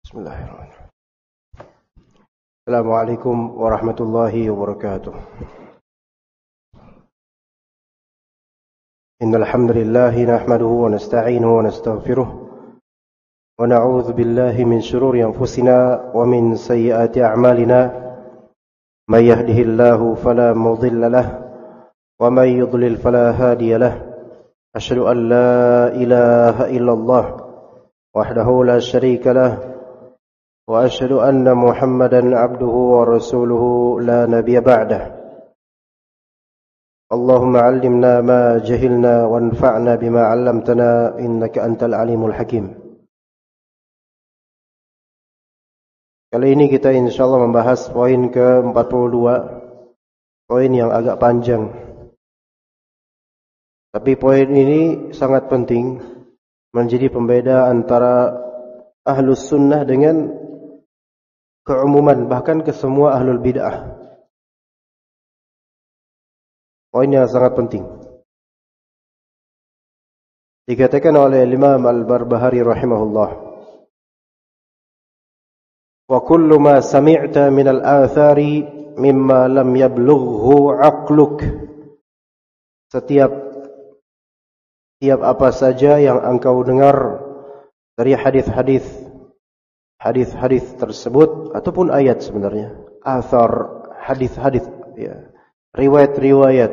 Bismillahirrahmanirrahim. Assalamualaikum warahmatullahi wabarakatuh. Innal hamdalillah nahmaduhu wa nasta'inuhu wa nastaghfiruh wa na'udzu billahi min shururi anfusina wa min sayyiati a'malina. May yahdihillahu fala mudilla lahu wa may yudlil fala hadiya lahu. Asyhadu an la ilaha illallah wahdahu la syarika lahu وأشهد أن محمدا عبده ورسوله لا نبي بعده. اللهم علمنا ما جهلنا وانفعنا بما علمتنا إنك أنت العليم الحكيم. Kali ini kita insyaallah membahas poin ke-42, poin yang agak panjang. Tapi poin ini sangat penting, menjadi pembeda antara ahlus sunnah dengan keumuman, bahkan ke semua ahlul bid'ah. Poin yang sangat penting. Dikatakan oleh Imam Al-Barbahari rahimahullah, wa kullu ma sami'ta min al-athari mimma lam yablughu aqluk. Setiap apa saja yang engkau dengar dari hadis-hadis tersebut ataupun ayat, sebenarnya athar, hadis-hadis, ya, riwayat-riwayat,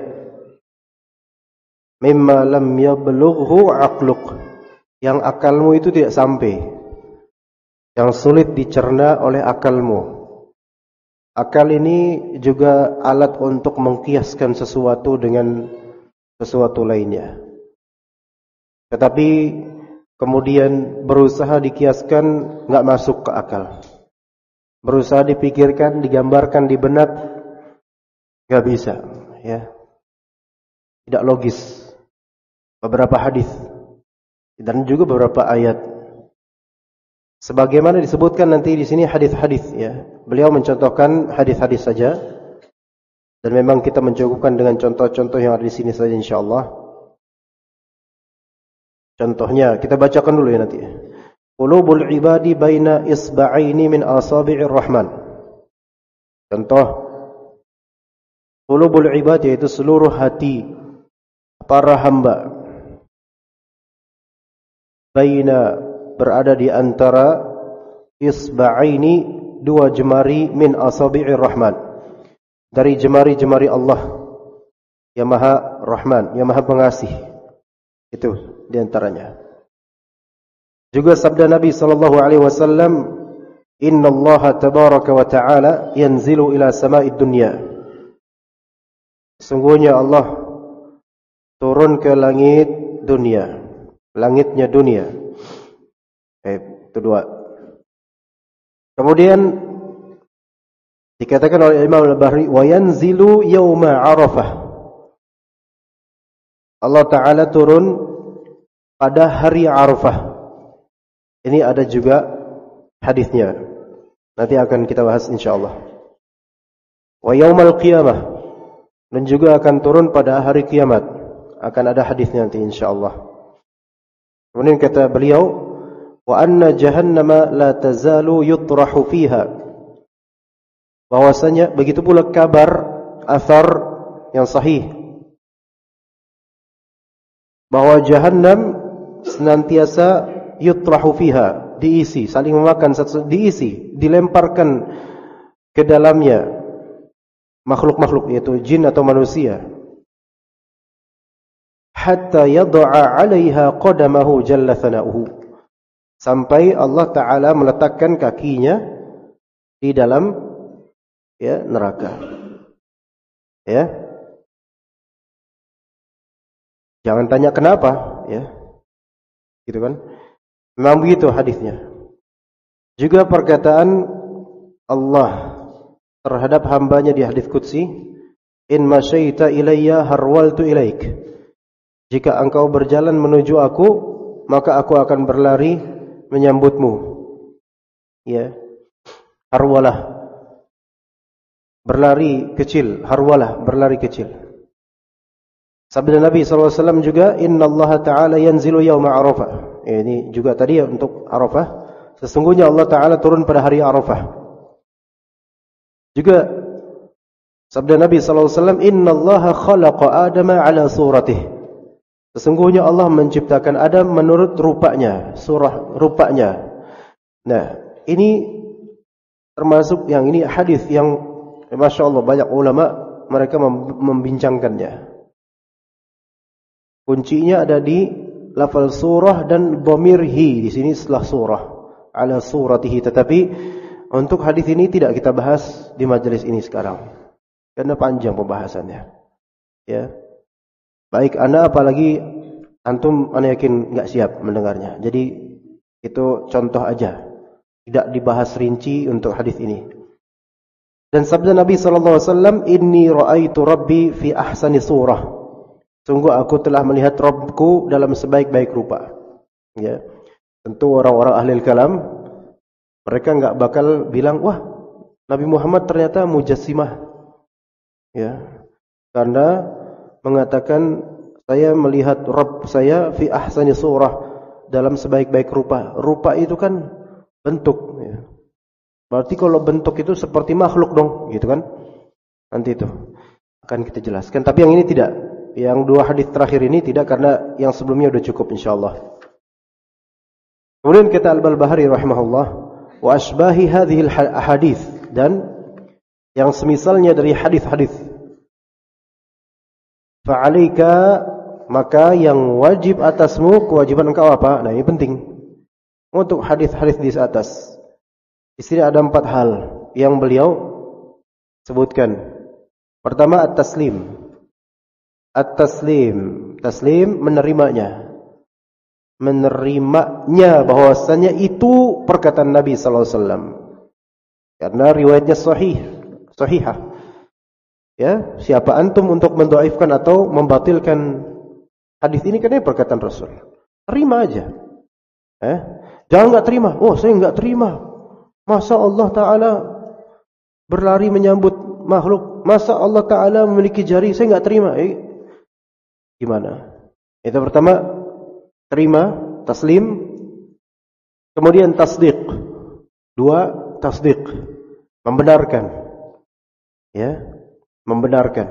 mimma lam yablughu aqluk, yang akalmu itu tidak sampai, yang sulit dicerna oleh akalmu. Akal ini juga alat untuk mengkiaskan sesuatu dengan sesuatu lainnya, tetapi kemudian berusaha dikiaskan, enggak masuk ke akal. Berusaha dipikirkan, digambarkan di benak, enggak bisa, ya. Tidak logis. Beberapa hadis dan juga beberapa ayat. Sebagaimana disebutkan nanti di sini hadis-hadis, ya. Beliau mencontohkan hadis-hadis saja, dan memang kita mencukupkan dengan contoh-contoh yang ada di sini saja insyaallah. Contohnya kita bacakan dulu ya nanti. Qulubul ibadi baina isba'aini min asabi'ir rahman. Contoh qulubul ibadi, yaitu seluruh hati para hamba, baina, berada di antara, isba'aini, dua jemari, min asabi'ir rahman, dari jemari-jemari Allah yang Maha Rahman, yang Maha Pengasih. Itu di antaranya. Juga sabda Nabi sallallahu alaihi wasallam, "Innallaha tabaraka wa ta'ala yanzilu ila sama'id dunya." Sungguhnya Allah turun ke langit dunia, langitnya dunia. Itu dua. Kemudian dikatakan oleh Imam Al-Bahri, "Wa yanzilu yauma Arafah." Allah Ta'ala turun pada hari Arafah. Ini ada juga hadisnya. Nanti akan kita bahas insyaallah. Wa yaumal qiyamah, dan juga akan turun pada hari kiamat. Akan ada hadisnya nanti insyaallah. Kemudian kata beliau, wa anna jahannama la tazalu yutrahu fiha. Bahwasanya begitu pula kabar athar yang sahih, bahwa jahannam senantiasa yutrahu fiha, diisi, saling memakan, diisi, dilemparkan ke dalamnya makhluk-makhluk, yaitu jin atau manusia, hatta yad'a 'alaiha qadamahu jalla thana'uhu, sampai Allah Ta'ala meletakkan kakinya di dalam, ya, neraka, ya. Jangan tanya kenapa, ya. Gitu kan? Memang begitu hadisnya. Juga perkataan Allah terhadap hambanya di hadis qudsi, "In masyaita ilayya harwaltu ilaik." Jika engkau berjalan menuju aku, maka aku akan berlari menyambutmu. Ya. Harwalah, berlari kecil, harwalah, berlari kecil. Sabda Nabi SAW juga, Inna Allah Ta'ala yanzilu yawma Arafah. Ini juga tadi untuk Arafah. Sesungguhnya Allah Ta'ala turun pada hari Arafah. Juga sabda Nabi SAW, Inna Allaha khalaqa Adama ala suratih. Sesungguhnya Allah menciptakan Adam menurut rupanya, surah rupanya. Nah, ini termasuk yang ini hadis yang Masya Allah banyak ulama mereka membincangkannya. Kuncinya ada di lafal surah dan dhamir hi di sini setelah surah ala suratihi. Tetapi untuk hadis ini tidak kita bahas di majelis ini sekarang karena panjang pembahasannya. Ya, baik ana apalagi antum ana yakin nggak siap mendengarnya. Jadi itu contoh aja, tidak dibahas rinci untuk hadis ini. Dan sabda Nabi SAW, Inni ra'aitu Rabbi fi ahsani surah. Sungguh aku telah melihat Rabbku dalam sebaik-baik rupa. Ya. Tentu orang-orang ahli kalam, mereka enggak bakal bilang, wah Nabi Muhammad ternyata mujassimah. Ya. Karena mengatakan, saya melihat Rabb saya fi ahsani surah, dalam sebaik-baik rupa. Rupa itu kan bentuk. Ya. Berarti kalau bentuk itu seperti makhluk dong, gitu kan? Nanti itu akan kita jelaskan. Tapi yang ini tidak. Yang dua hadis terakhir ini tidak, karena yang sebelumnya sudah cukup insyaallah. Kemudian kata Al-Balbahari rahimahullah, wa asbahi hadhil ahadits, dan yang semisalnya dari hadis-hadis. Fa'alaika, maka yang wajib atasmu, kewajiban engkau apa? Nah, ini penting. Untuk hadis-hadis di atas. Di sini ada 4 hal yang beliau sebutkan. Pertama, at-taslim. At-taslim, taslim menerimanya. Menerimanya bahwasanya itu perkataan Nabi sallallahu alaihi wasallam. Karena riwayatnya sahihah. Ya, siapa antum untuk mendhaifkan atau membatilkan hadis ini karena perkataan Rasul? Terima aja. Jangan enggak terima. Oh, saya enggak terima. Masa Allah Ta'ala berlari menyambut makhluk? Masa Allah Ta'ala memiliki jari? Saya enggak terima. Gimana? Itu pertama, terima, taslim. Kemudian tasdiq. 2, tasdiq. Membenarkan. Ya, membenarkan.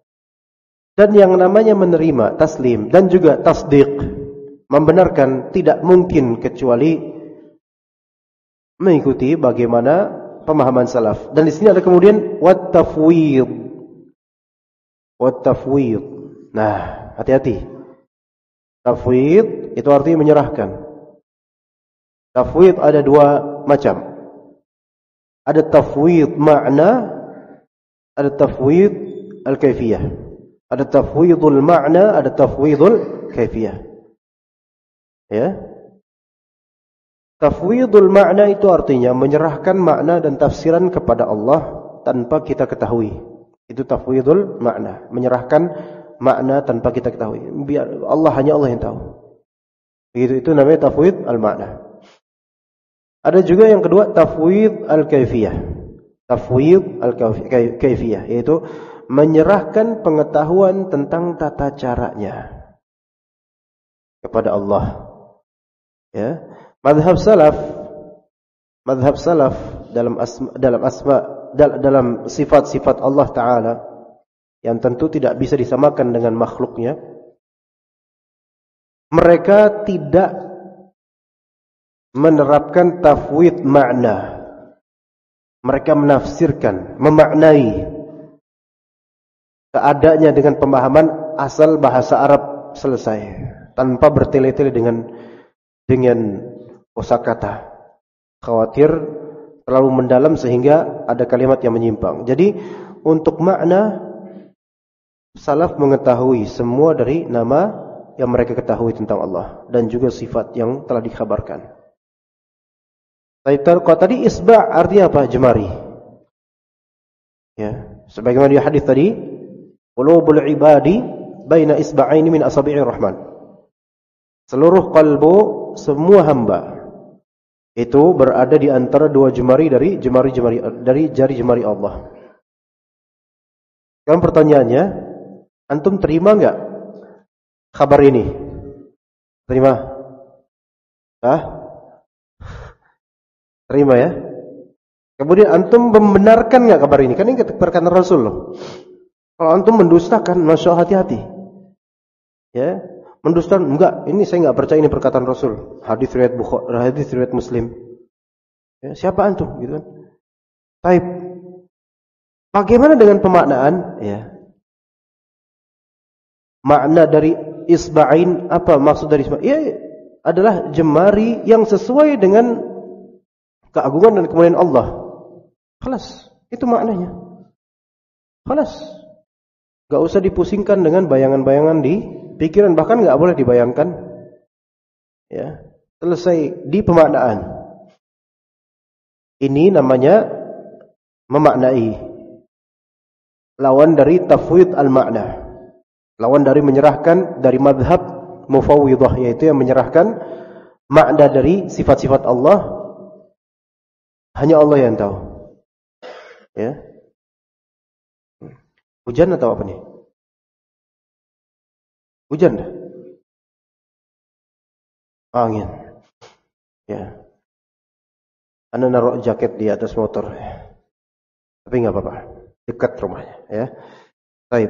Dan yang namanya menerima, taslim, dan juga tasdiq, membenarkan, tidak mungkin kecuali mengikuti bagaimana pemahaman salaf. Dan di sini ada kemudian wat tafwid. Wat tafwid. Nah, hati-hati. Tafwid itu artinya menyerahkan. Tafwid ada 2 macam. Ada tafwid makna, ada tafwid al-kaifiyah. Ada tafwidul makna, ada tafwidul kaifiyah. Ya. Tafwidul makna itu artinya menyerahkan makna dan tafsiran kepada Allah tanpa kita ketahui. Itu tafwidul makna, menyerahkan makna tanpa kita ketahui. Biar Allah, hanya Allah yang tahu. Begitu, itu namanya tafwid al-makna. Ada juga yang kedua, tafwid al-kaifiyah. Tafwid al-kaifiyah, yaitu menyerahkan pengetahuan tentang tata caranya kepada Allah. Ya. Madhab salaf dalam sifat-sifat Allah Ta'ala yang tentu tidak bisa disamakan dengan makhluknya. Mereka tidak menerapkan tafwid makna. Mereka menafsirkan, memaknai keadaannya dengan pemahaman asal bahasa Arab selesai, tanpa bertele-tele dengan kosakata. Khawatir terlalu mendalam sehingga ada kalimat yang menyimpang. Jadi untuk makna, salaf mengetahui semua dari nama yang mereka ketahui tentang Allah dan juga sifat yang telah dikhabarkan. Kalau tadi isba' artinya apa? Jemari. Ya, sebagaimana di hadis tadi, qulubul ibadi baina isba'aini min asabi'ir rahman. Seluruh kalbu semua hamba itu berada di antara 2 jemari dari jari jemari Allah. Sekarang pertanyaannya, antum terima enggak kabar ini? Terima? Terima ya. Kemudian antum membenarkan nggak kabar ini? Kan ini perkataan Rasul loh. Kalau antum mendustakan, masya Allah, hati-hati. Ya, mendustakan enggak. Ini saya nggak percaya ini perkataan Rasul. Hadis riwayat Bukhari, hadis riwayat Muslim. Ya, siapa antum? Gitu kan? Baik. Bagaimana dengan pemaknaan? Ya. Makna dari isba'ain, apa maksud dari isba'ain? Ya, adalah jemari yang sesuai dengan keagungan dan kemuliaan Allah. Khalas, itu maknanya. Khalas. Gak usah dipusingkan dengan bayangan-bayangan di pikiran, bahkan gak boleh dibayangkan. Ya, selesai di pemaknaan. Ini namanya memaknai. Lawan dari tafwid al-makna. Lawan dari menyerahkan dari madhab mufawwidah, yaitu yang menyerahkan makna dari sifat-sifat Allah hanya Allah yang tahu. Ya. Hujan atau apa nih? Hujan dah. Angin. Ya. Anda naruh jaket di atas motor. Tapi enggak apa-apa. Dekat rumahnya, ya. Baik.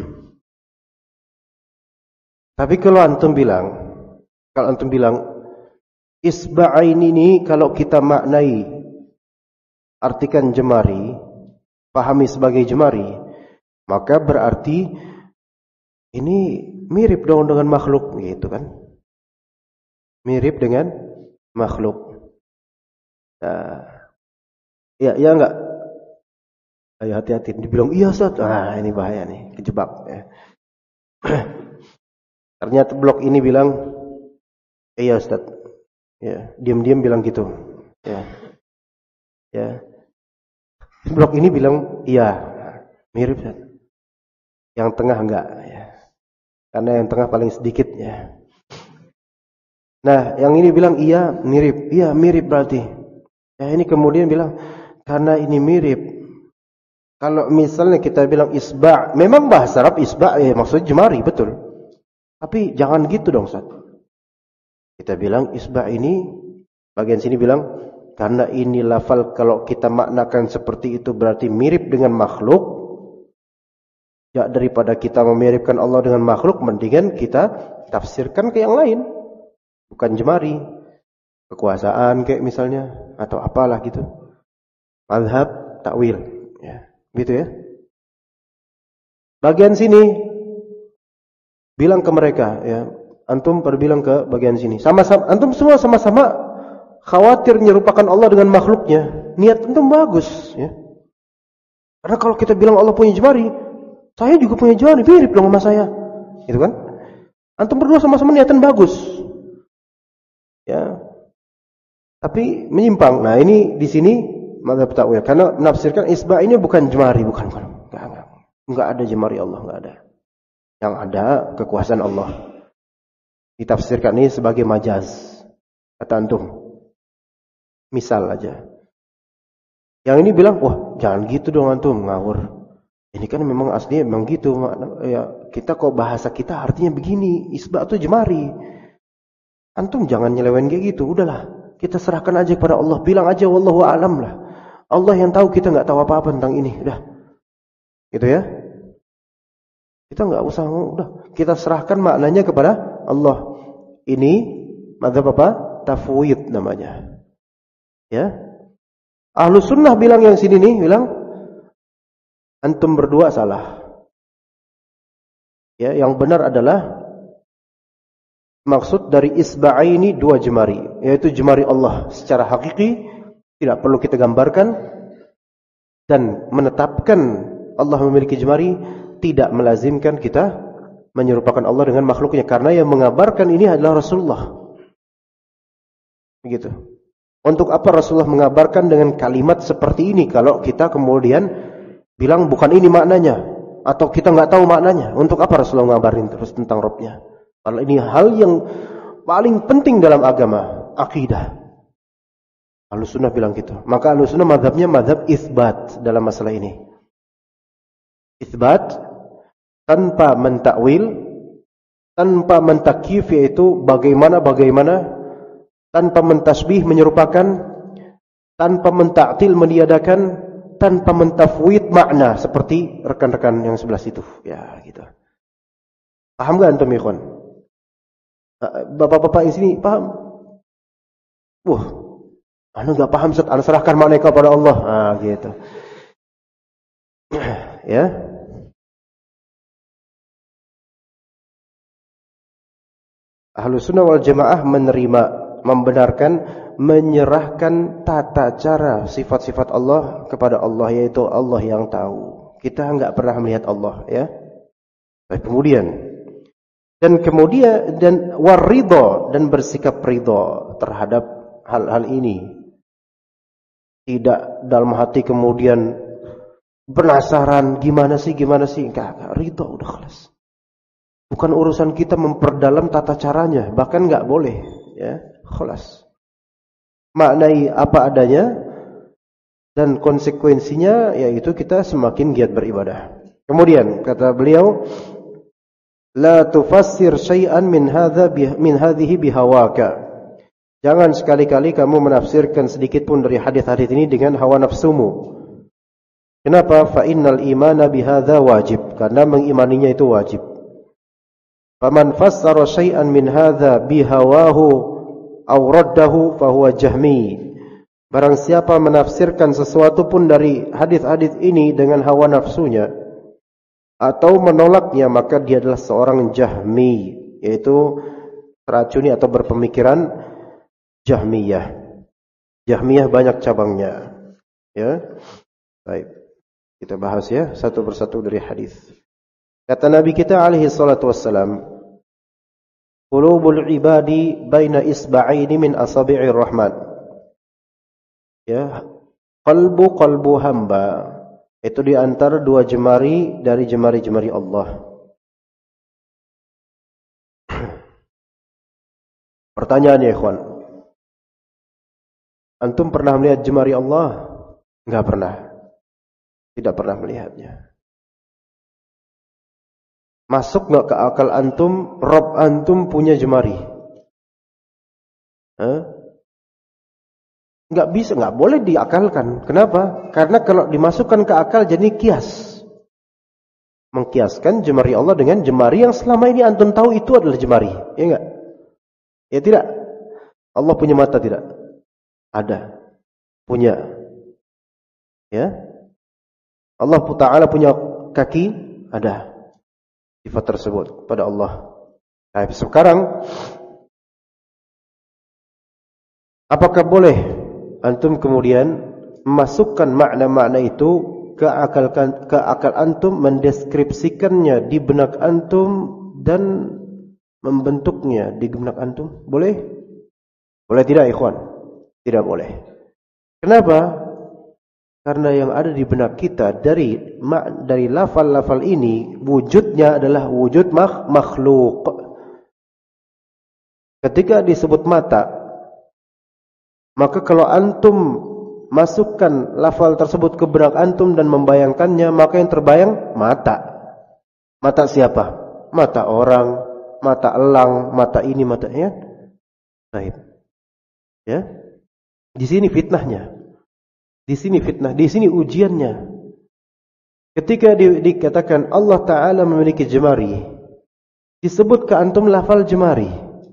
Tapi kalau antum bilang isba'ain ini kalau kita maknai, artikan jemari, pahami sebagai jemari, maka berarti ini mirip dong dengan makhluk, gitu kan? Mirip dengan makhluk. Nah, ya enggak? Ayo hati-hati. Dibilang iya Ustaz. Ah, ini bahaya nih, kejebak. Ya. Ternyata blok ini bilang, iya Ustaz. Ya, diam-diam bilang gitu. Ya. Ya. Blok ini bilang, iya. Mirip Ustaz. Yang tengah enggak, ya. Karena yang tengah paling sedikit, ya. Nah, yang ini bilang iya, mirip. Iya, mirip berarti. Ya, ini kemudian bilang, karena ini mirip. Kalau misalnya kita bilang isba', memang bahasa Arab isba' ya maksudnya jemari, betul. Tapi jangan gitu dong, Ustaz. Kita bilang isba' ini, bagian sini bilang, karena ini lafal kalau kita maknakan seperti itu berarti mirip dengan makhluk. Ya, daripada kita memiripkan Allah dengan makhluk, mendingan kita tafsirkan ke yang lain. Bukan jemari. Kekuasaan kayak misalnya, atau apalah gitu. Mazhab, takwil. Ya, gitu ya. Bagian sini, bilang ke mereka, ya, antum berbilang ke bagian sini. Sama-sama, antum semua sama-sama khawatir menyerupakan Allah dengan makhluknya. Niat antum bagus, ya. Karena kalau kita bilang Allah punya jemari, saya juga punya jemari, mirip dong sama saya. Gitu kan? Antum berdua sama-sama niatan bagus. Ya. Tapi menyimpang. Nah, ini di sini mazhab takwil. Karena menafsirkan isba' ini bukan jemari, bukan. Enggak ada jemari Allah, enggak ada. Yang ada kekuasaan Allah. Ditafsirkan ini sebagai majaz. Kata antum. Misal aja. Yang ini bilang, wah jangan gitu dong antum, ngawur. Ini kan memang aslinya memang gitu. Ya, kita kok bahasa kita artinya begini. Isba' itu jemari. Antum jangan nyelewen kayak gitu. Udahlah, kita serahkan aja kepada Allah. Bilang aja wallahu a'lam lah. Allah yang tahu, kita nggak tahu apa-apa tentang ini. Udah. Gitu ya. Kita nggak usah, udah. Kita serahkan maknanya kepada Allah. Ini mazhab apa? Tafwid namanya. Ya. Ahlus sunnah bilang yang sini nih, bilang antum berdua salah. Ya, yang benar adalah maksud dari isba'aini dua jemari, yaitu jemari Allah secara hakiki, tidak perlu kita gambarkan, dan menetapkan Allah memiliki jemari tidak melazimkan kita menyerupakan Allah dengan makhluknya, karena yang mengabarkan ini adalah Rasulullah. Begitu. Untuk apa Rasulullah mengabarkan dengan kalimat seperti ini kalau kita kemudian bilang bukan ini maknanya, atau kita nggak tahu maknanya? Untuk apa Rasulullah ngabarin terus tentang Rabbnya? Karena ini hal yang paling penting dalam agama, akidah. Ahlussunnah bilang gitu. Maka Ahlussunnah mazhabnya mazhab isbat dalam masalah ini. Isbat tanpa mentakwil, tanpa mentakyif, yaitu bagaimana, tanpa mentasbih menyerupakan, tanpa mentaktil, meniadakan, tanpa mentafwid makna seperti rekan-rekan yang sebelah situ. Ya, gitu. Paham enggak antum ikhwan? Bapak-bapak di sini paham? Anu enggak paham, Ustaz, anu serahkan makna kepada Allah. Gitu. Ya. Ahlus Sunnah wal Jamaah menerima, membenarkan, menyerahkan tata cara sifat-sifat Allah kepada Allah, yaitu Allah yang tahu. Kita enggak pernah melihat Allah, ya. Baik, kemudian dan waridho, dan bersikap ridho terhadap hal-hal ini. Tidak dalam hati kemudian penasaran gimana sih, enggak, ridho udah kelas. Bukan urusan kita memperdalam tata caranya, bahkan enggak boleh, ya, khalas. Maknai apa adanya dan konsekuensinya yaitu kita semakin giat beribadah. Kemudian kata beliau, la tufassir syai'an min hadhihi bihawaka. Jangan sekali-kali kamu menafsirkan sedikit pun dari hadis-hadis ini dengan hawa nafsumu. Kenapa? Fa innal imana bihadza wajib. Karena mengimaninya itu wajib. Faman fassara syai'an min hadza bihawahu aw raddahu fahuwa jahmi. Barang siapa menafsirkan sesuatu pun dari hadis-hadis ini dengan hawa nafsunya atau menolaknya, maka dia adalah seorang jahmi, yaitu teracuni atau berpemikiran Jahmiyah. Jahmiyah banyak cabangnya. Ya. Baik. Kita bahas ya satu persatu dari hadis. Kata Nabi kita alaihi salatu wassalam, qulubul ibadi baina isba'aini min asabi'ir rahman. Ya, qalbu hamba itu di antara dua jemari dari jemari-jemari Allah. Pertanyaannya, ikhwan, antum pernah melihat jemari Allah? Enggak pernah. Tidak pernah melihatnya. Masuk enggak ke akal antum, Rabb antum punya jemari? Enggak bisa, enggak boleh diakalkan. Kenapa? Karena kalau dimasukkan ke akal jadi kias. Mengkiaskan jemari Allah dengan jemari yang selama ini antum tahu itu adalah jemari. Ya enggak? Ya tidak. Allah punya mata tidak? Ada. Punya. Ya. Allah Ta'ala punya kaki? Ada. Sifat tersebut pada Allah. Nah, sekarang apakah boleh antum kemudian memasukkan makna-makna itu ke akal antum, mendeskripsikannya di benak antum dan membentuknya di benak antum? Boleh? Boleh tidak, ikhwan? Tidak boleh. Kenapa? Karena yang ada di benak kita dari lafal-lafal ini, wujudnya adalah wujud makhluk. Ketika disebut mata, maka kalau antum masukkan lafal tersebut ke benak antum dan membayangkannya, maka yang terbayang mata. Mata siapa? Mata orang, mata elang, mata ini, mata ya. Baik. Ya. Di sini fitnahnya. Di sini fitnah, di sini ujiannya. Ketika dikatakan Allah Ta'ala memiliki jemari, disebut ke antum lafal jemari.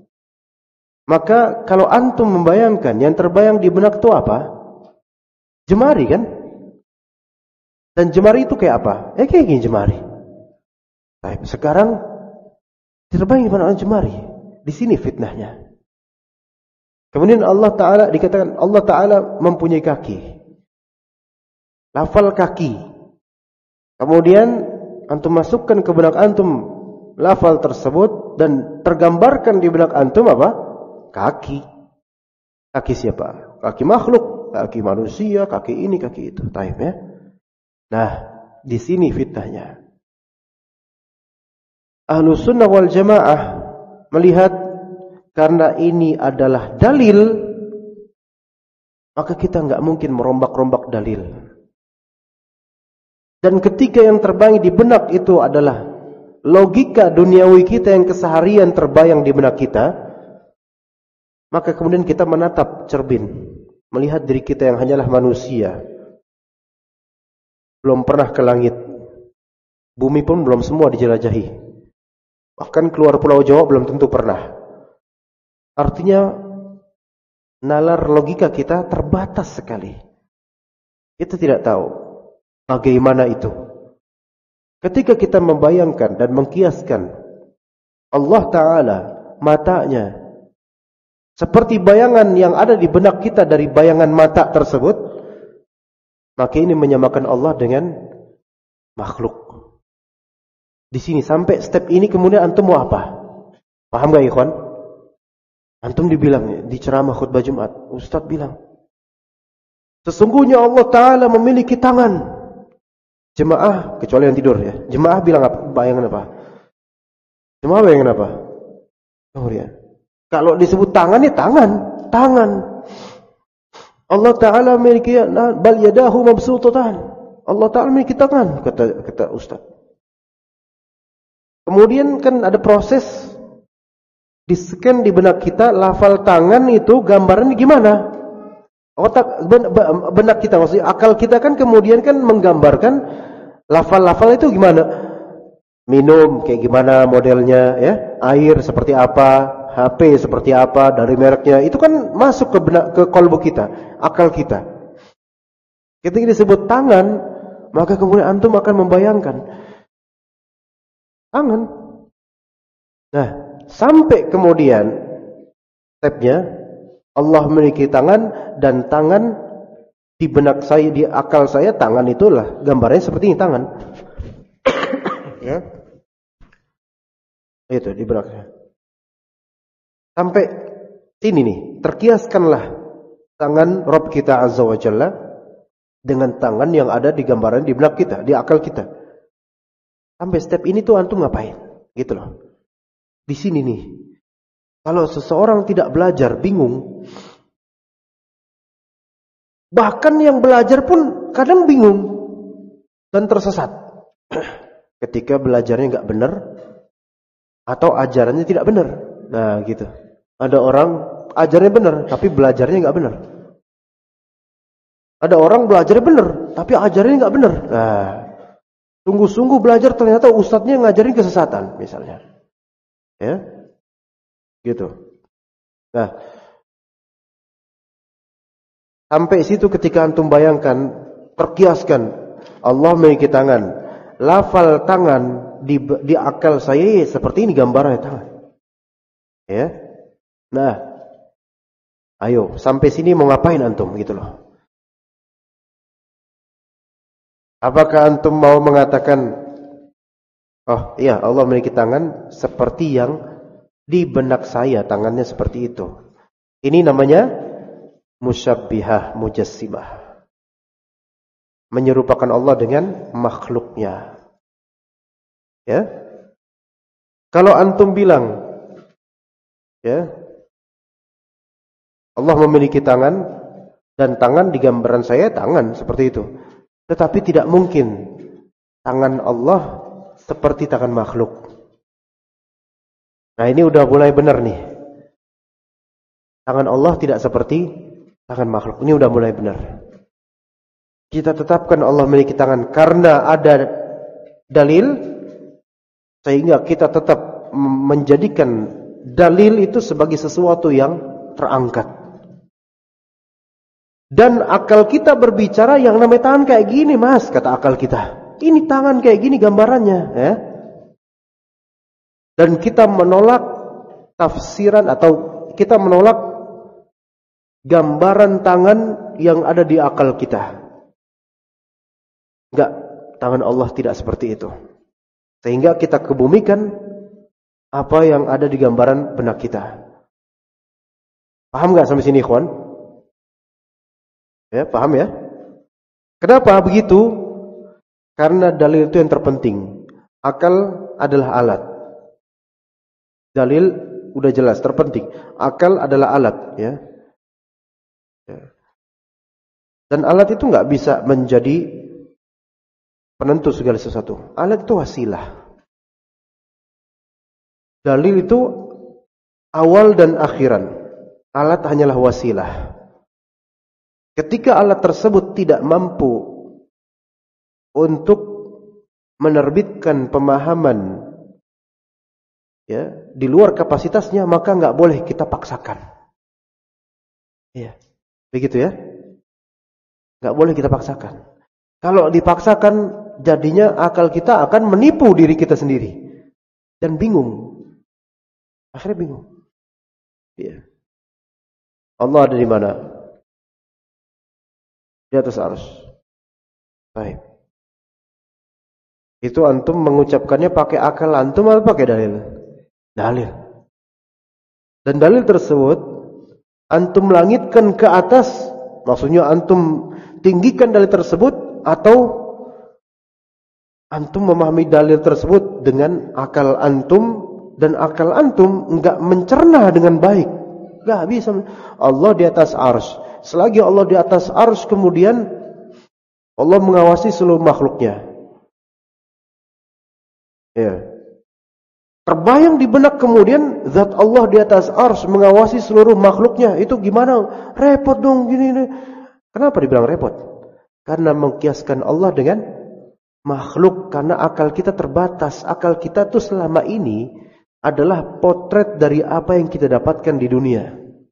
Maka kalau antum membayangkan, yang terbayang di benak itu apa? Jemari kan? Dan jemari itu kayak apa? Kayak gini jemari. Baik, sekarang terbayang di benak jemari. Di sini fitnahnya. Kemudian Allah Ta'ala dikatakan Allah Ta'ala mempunyai kaki. Lafal kaki. Kemudian antum masukkan ke benak antum lafal tersebut dan tergambarkan di benak antum apa? Kaki. Kaki siapa? Kaki makhluk, kaki manusia, kaki ini, kaki itu. Taib ya. Nah, di sini fitnahnya. Ahlus Sunnah wal Jamaah melihat karena ini adalah dalil, maka kita enggak mungkin merombak-rombak dalil. Dan ketika yang terbayang di benak itu adalah logika duniawi kita yang keseharian terbayang di benak kita, maka kemudian kita menatap cermin. melihat diri kita yang hanyalah manusia, belum pernah ke langit, bumi pun belum semua dijelajahi, bahkan keluar Pulau Jawa belum tentu pernah. Artinya nalar logika kita terbatas sekali. Kita tidak tahu bagaimana itu. Ketika kita membayangkan dan mengkiaskan Allah Ta'ala matanya seperti bayangan yang ada di benak kita dari bayangan mata tersebut, maka ini menyamakan Allah dengan makhluk. Di sini sampai step ini kemudian antum mau apa? Paham gak ikhwan? Antum dibilang di ceramah khutbah Jumat, Ustaz bilang, sesungguhnya Allah Ta'ala memiliki tangan. Jemaah, kecuali yang tidur ya, jemaah bilang apa? Bayangan apa? Jemaah bayangan apa? Oh ya. Kalau disebut tangan ya tangan. Allah Ta'ala memiliki bal yadahu mabsutatan. Allah Ta'ala memiliki tangan, kata Ustaz. Kemudian kan ada proses di-scan di benak kita, lafal tangan itu gambarannya gimana? Otak benak kita, maksudnya akal kita kan kemudian kan menggambarkan lafal-lafal itu gimana? Minum kayak gimana modelnya ya, air seperti apa, HP seperti apa, dari mereknya, itu kan masuk ke kolbu kita, akal kita. Ketika disebut tangan, maka kemudian antum akan membayangkan tangan. Nah, sampai kemudian stepnya Allah memiliki tangan, dan tangan di benak saya, di akal saya, tangan itulah gambarnya seperti ini, tangan. Ya. Itu di benaknya. Sampai sini nih, terkiaskanlah tangan Rabb kita Azza wa Jalla dengan tangan yang ada di gambaran di benak kita, di akal kita. Sampai step ini tuh antum ngapain? Gitu loh. Di sini nih. Kalau seseorang tidak belajar, bingung. Bahkan yang belajar pun kadang bingung dan tersesat. Ketika belajarnya nggak benar atau ajarannya tidak benar. Nah, gitu. Ada orang ajarnya benar, tapi belajarnya nggak benar. Ada orang belajarnya benar, tapi ajarannya nggak benar. Nah, sungguh-sungguh belajar ternyata ustadznya ngajarin kesesatan, misalnya. Ya, gitu. Nah, sampai situ ketika antum bayangkan, terkiaskan Allah memiliki tangan, lafal tangan di akal saya seperti ini gambarannya tangan. Ya. Nah, ayo sampai sini mau ngapain antum gitu loh. Apakah antum mau mengatakan, oh iya Allah memiliki tangan seperti yang di benak saya, tangannya seperti itu. Ini namanya musyabbihah, mujassimah. Menyerupakan Allah dengan makhluknya. Ya. Kalau antum bilang, ya, Allah memiliki tangan, dan tangan di gambaran saya tangan seperti itu. Tetapi tidak mungkin tangan Allah seperti tangan makhluk. Nah, ini udah mulai benar nih. Tangan Allah tidak seperti tangan makhluk. Ini udah mulai benar. Kita tetapkan Allah memiliki tangan karena ada dalil, sehingga kita tetap menjadikan dalil itu sebagai sesuatu yang terangkat. Dan akal kita berbicara yang namanya tangan kayak gini, mas, kata akal kita. Ini tangan kayak gini gambarannya, ya. Dan kita menolak tafsiran atau kita menolak gambaran tangan yang ada di akal kita. Enggak, tangan Allah tidak seperti itu. Sehingga kita kebumikan apa yang ada di gambaran benak kita. Paham enggak sampai sini, ikhwan? Ya, paham ya? Kenapa begitu? Karena dalil itu yang terpenting. Akal adalah alat. Dalil udah jelas, terpenting. Akal adalah alat, ya. Dan alat itu nggak bisa menjadi penentu segala sesuatu. Alat itu wasilah. Dalil itu awal dan akhiran. Alat hanyalah wasilah. Ketika alat tersebut tidak mampu untuk menerbitkan pemahaman ya di luar kapasitasnya, maka nggak boleh kita paksakan. Ya, begitu ya. Nggak boleh kita paksakan. Kalau dipaksakan, jadinya akal kita akan menipu diri kita sendiri dan bingung. Akhirnya bingung. Ya. Allah ada di mana? Di atas arsy. Baik. Itu antum mengucapkannya pakai akal antum atau pakai dalil? Dalil. Dan dalil tersebut antum langitkan ke atas, maksudnya antum tinggikan dalil tersebut, atau antum memahami dalil tersebut dengan akal antum, dan akal antum enggak mencerna dengan baik. Enggak bisa. Allah di atas arsy. Selagi Allah di atas arsy, kemudian Allah mengawasi seluruh makhluknya. Ya. Terbayang di benak kemudian zat Allah di atas arsy mengawasi seluruh makhluknya. Itu gimana? Repot dong gini. Kenapa dibilang repot? Karena mengkiaskan Allah dengan makhluk, karena akal kita terbatas. Akal kita tuh selama ini adalah potret dari apa yang kita dapatkan di dunia.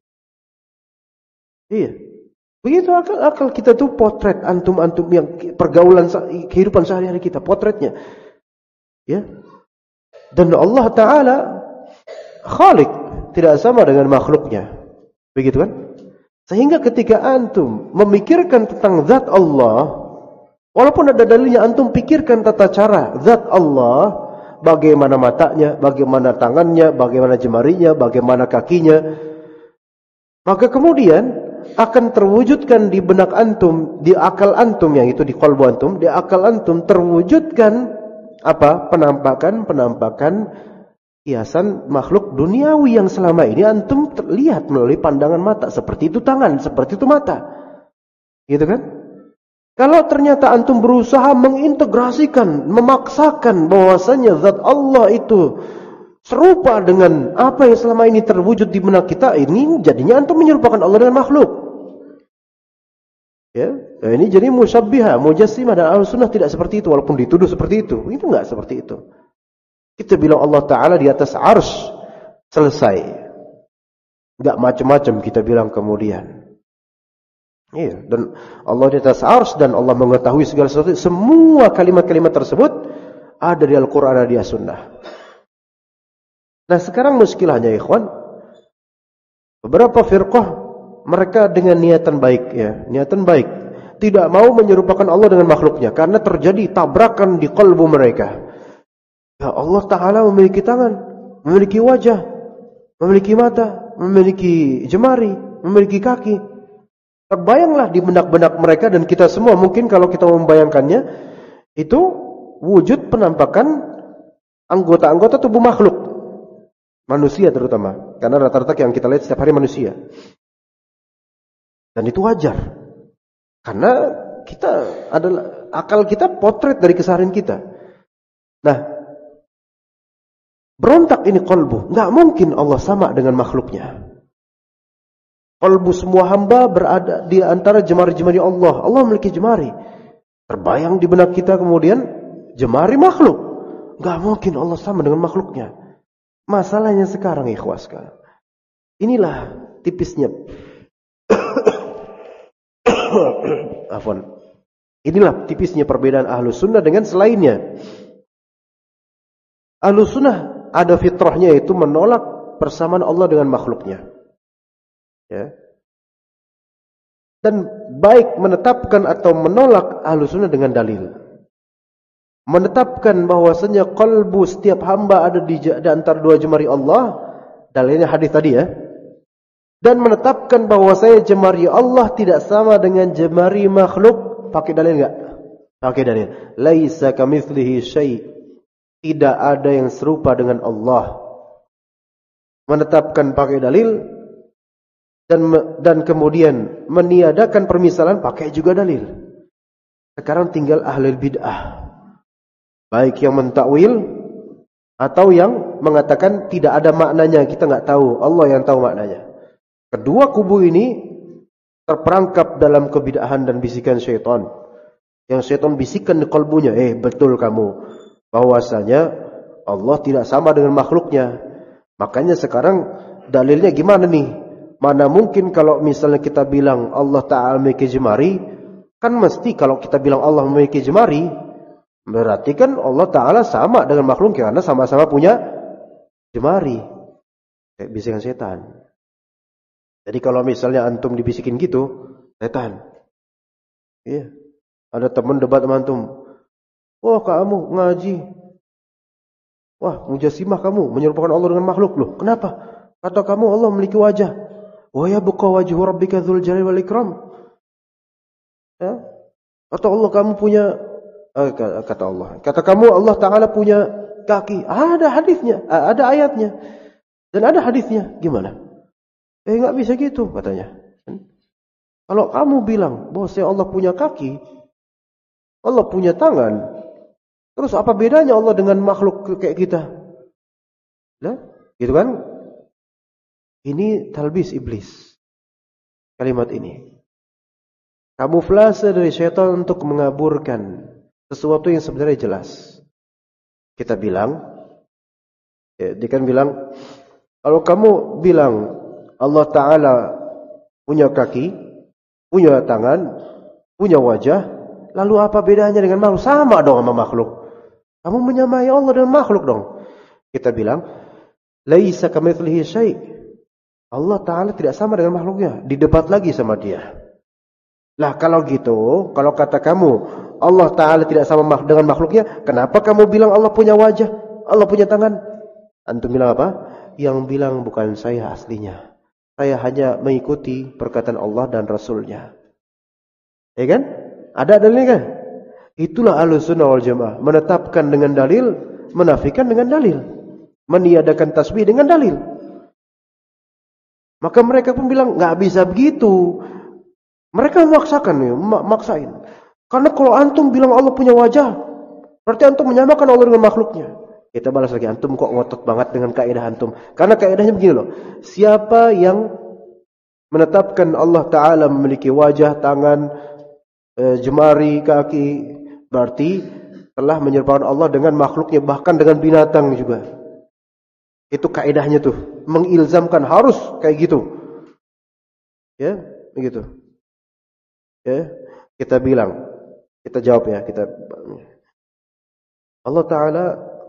Iya. Begitu akal kita tuh potret antum-antum yang pergaulan kehidupan sehari-hari kita, potretnya. Ya. Dan Allah Ta'ala Khalik, tidak sama dengan makhluknya. Begitu kan? Sehingga ketika antum memikirkan tentang zat Allah, walaupun ada dalilnya, antum pikirkan tata cara zat Allah, bagaimana matanya, bagaimana tangannya, bagaimana jemarinya, bagaimana kakinya, maka kemudian akan terwujudkan di benak antum, di akal antum, yang itu di qalbu antum, di akal antum terwujudkan apa? Penampakan hiasan makhluk duniawi yang selama ini antum terlihat melalui pandangan mata. Seperti itu tangan, seperti itu mata. Gitu kan? Kalau ternyata antum berusaha mengintegrasikan, memaksakan bahwasanya zat Allah itu serupa dengan apa yang selama ini terwujud di benak kita, ini jadinya antum menyerupakan Allah dengan makhluk. Ya, ini jadi musyabbiha, mujassimah, dan Ahlussunnah tidak seperti itu walaupun dituduh seperti itu. Itu enggak seperti itu. Kita bilang Allah Ta'ala di atas arsy, selesai. Enggak macam-macam kita bilang kemudian. Iya, dan Allah di atas arsy dan Allah mengetahui segala sesuatu. Semua kalimat-kalimat tersebut ada di Al-Qur'an, ada di As-Sunnah. Nah, sekarang muskilahnya ikhwan, beberapa firqah mereka dengan niatan baik, ya, niatan baik, tidak mau menyerupakan Allah dengan makhluknya karena terjadi tabrakan di kalbu mereka. Ya, Allah Ta'ala memiliki tangan, memiliki wajah, memiliki mata, memiliki jemari, memiliki kaki. Terbayanglah di benak-benak mereka, dan kita semua mungkin kalau kita membayangkannya, itu wujud penampakan anggota-anggota tubuh makhluk, manusia terutama, karena rata-rata yang kita lihat setiap hari manusia. Dan itu wajar, karena kita adalah, akal kita potret dari keseharian kita. Nah, berontak ini qalbu, nggak mungkin Allah sama dengan makhluknya. Qalbu semua hamba berada di antara jemari-jemari Allah. Allah memiliki jemari. Terbayang di benak kita kemudian jemari makhluk. Nggak mungkin Allah sama dengan makhluknya. Masalahnya sekarang, ikhwas sekalian, inilah tipisnya. Afwan. Inilah tipisnya perbedaan Ahlussunnah dengan selainnya. Ahlussunnah ada fitrahnya, yaitu menolak persamaan Allah dengan makhluknya. Ya. Dan baik menetapkan atau menolak Ahlussunnah dengan dalil. Menetapkan bahwasanya qalbu setiap hamba ada di antara dua jemari Allah, dalilnya hadis tadi ya. Dan menetapkan bahwasanya jemari Allah tidak sama dengan jemari makhluk, pakai dalil enggak? Pakai dalil. Laisa kamitslihi syai'. Tidak ada yang serupa dengan Allah. Menetapkan pakai dalil, dan kemudian meniadakan permisalan pakai juga dalil. Sekarang tinggal ahlul bid'ah, baik yang mentakwil atau yang mengatakan tidak ada maknanya, kita enggak tahu, Allah yang tahu maknanya. Kedua kubu ini terperangkap dalam kebid'ahan dan bisikan syaitan. Yang syaitan bisikan di kalbunya, betul kamu, bahwasanya Allah tidak sama dengan makhluknya. Makanya sekarang dalilnya gimana nih? Mana mungkin kalau misalnya kita bilang Allah Ta'ala memiliki jemari, kan mesti kalau kita bilang Allah memiliki jemari, berarti kan Allah Ta'ala sama dengan makhluknya, karena sama-sama punya jemari. Kayak bisikan setan. Jadi kalau misalnya antum dibisikin gitu, setan. Iya. Ada teman debat sama antum. Wah, kamu ngaji. Wah, mujasimah kamu, menyerupakan Allah dengan makhluk loh. Kenapa? Kata kamu Allah memiliki wajah. Wa yabqa wajhu rabbika dzul jalali wal ikram. Ya? Kata Allah kamu punya kata Allah. Kata kamu Allah Ta'ala punya kaki. Ada hadisnya, ada ayatnya. Dan ada hadisnya. Gimana? Enggak bisa gitu katanya. Kalau kamu bilang bahwa Allah punya kaki, Allah punya tangan, terus apa bedanya Allah dengan makhluk kayak kita? Nah, gitu kan? Ini talbis iblis. Kalimat ini. Kamuflase dari syaitan untuk mengaburkan sesuatu yang sebenarnya jelas. Kita bilang, dia kan bilang, kalau kamu bilang Allah Ta'ala punya kaki, punya tangan, punya wajah, lalu apa bedanya dengan makhluk? Sama dong sama makhluk. Kamu menyamai Allah dengan makhluk dong. Kita bilang, laisa kamitslihi syai'. Allah Ta'ala tidak sama dengan makhluknya. Didebat lagi sama dia. Lah kalau gitu, kalau kata kamu Allah Ta'ala tidak sama dengan makhluknya, kenapa kamu bilang Allah punya wajah, Allah punya tangan? Antum bilang apa? Yang bilang bukan saya aslinya. Saya hanya mengikuti perkataan Allah dan Rasulnya. Ya kan? Ada dalilnya kan? Itulah Ahlussunnah wal Jamaah. Menetapkan dengan dalil, menafikan dengan dalil. Meniadakan tasbih dengan dalil. Maka mereka pun bilang, nggak bisa begitu. Mereka memaksakan, maksain. Karena kalau antum bilang Allah punya wajah, berarti antum menyamakan Allah dengan makhluknya. Kita balas lagi, antum kok ngotot banget dengan kaidah antum. Karena kaidahnya begini loh. Siapa yang menetapkan Allah Ta'ala memiliki wajah, tangan, jemari, kaki, berarti telah menyerupakan Allah dengan makhluknya, bahkan dengan binatang juga. Itu kaidahnya tuh, mengilzamkan harus kayak gitu. Ya, begitu. Ya, kita bilang, kita jawab ya, Allah Ta'ala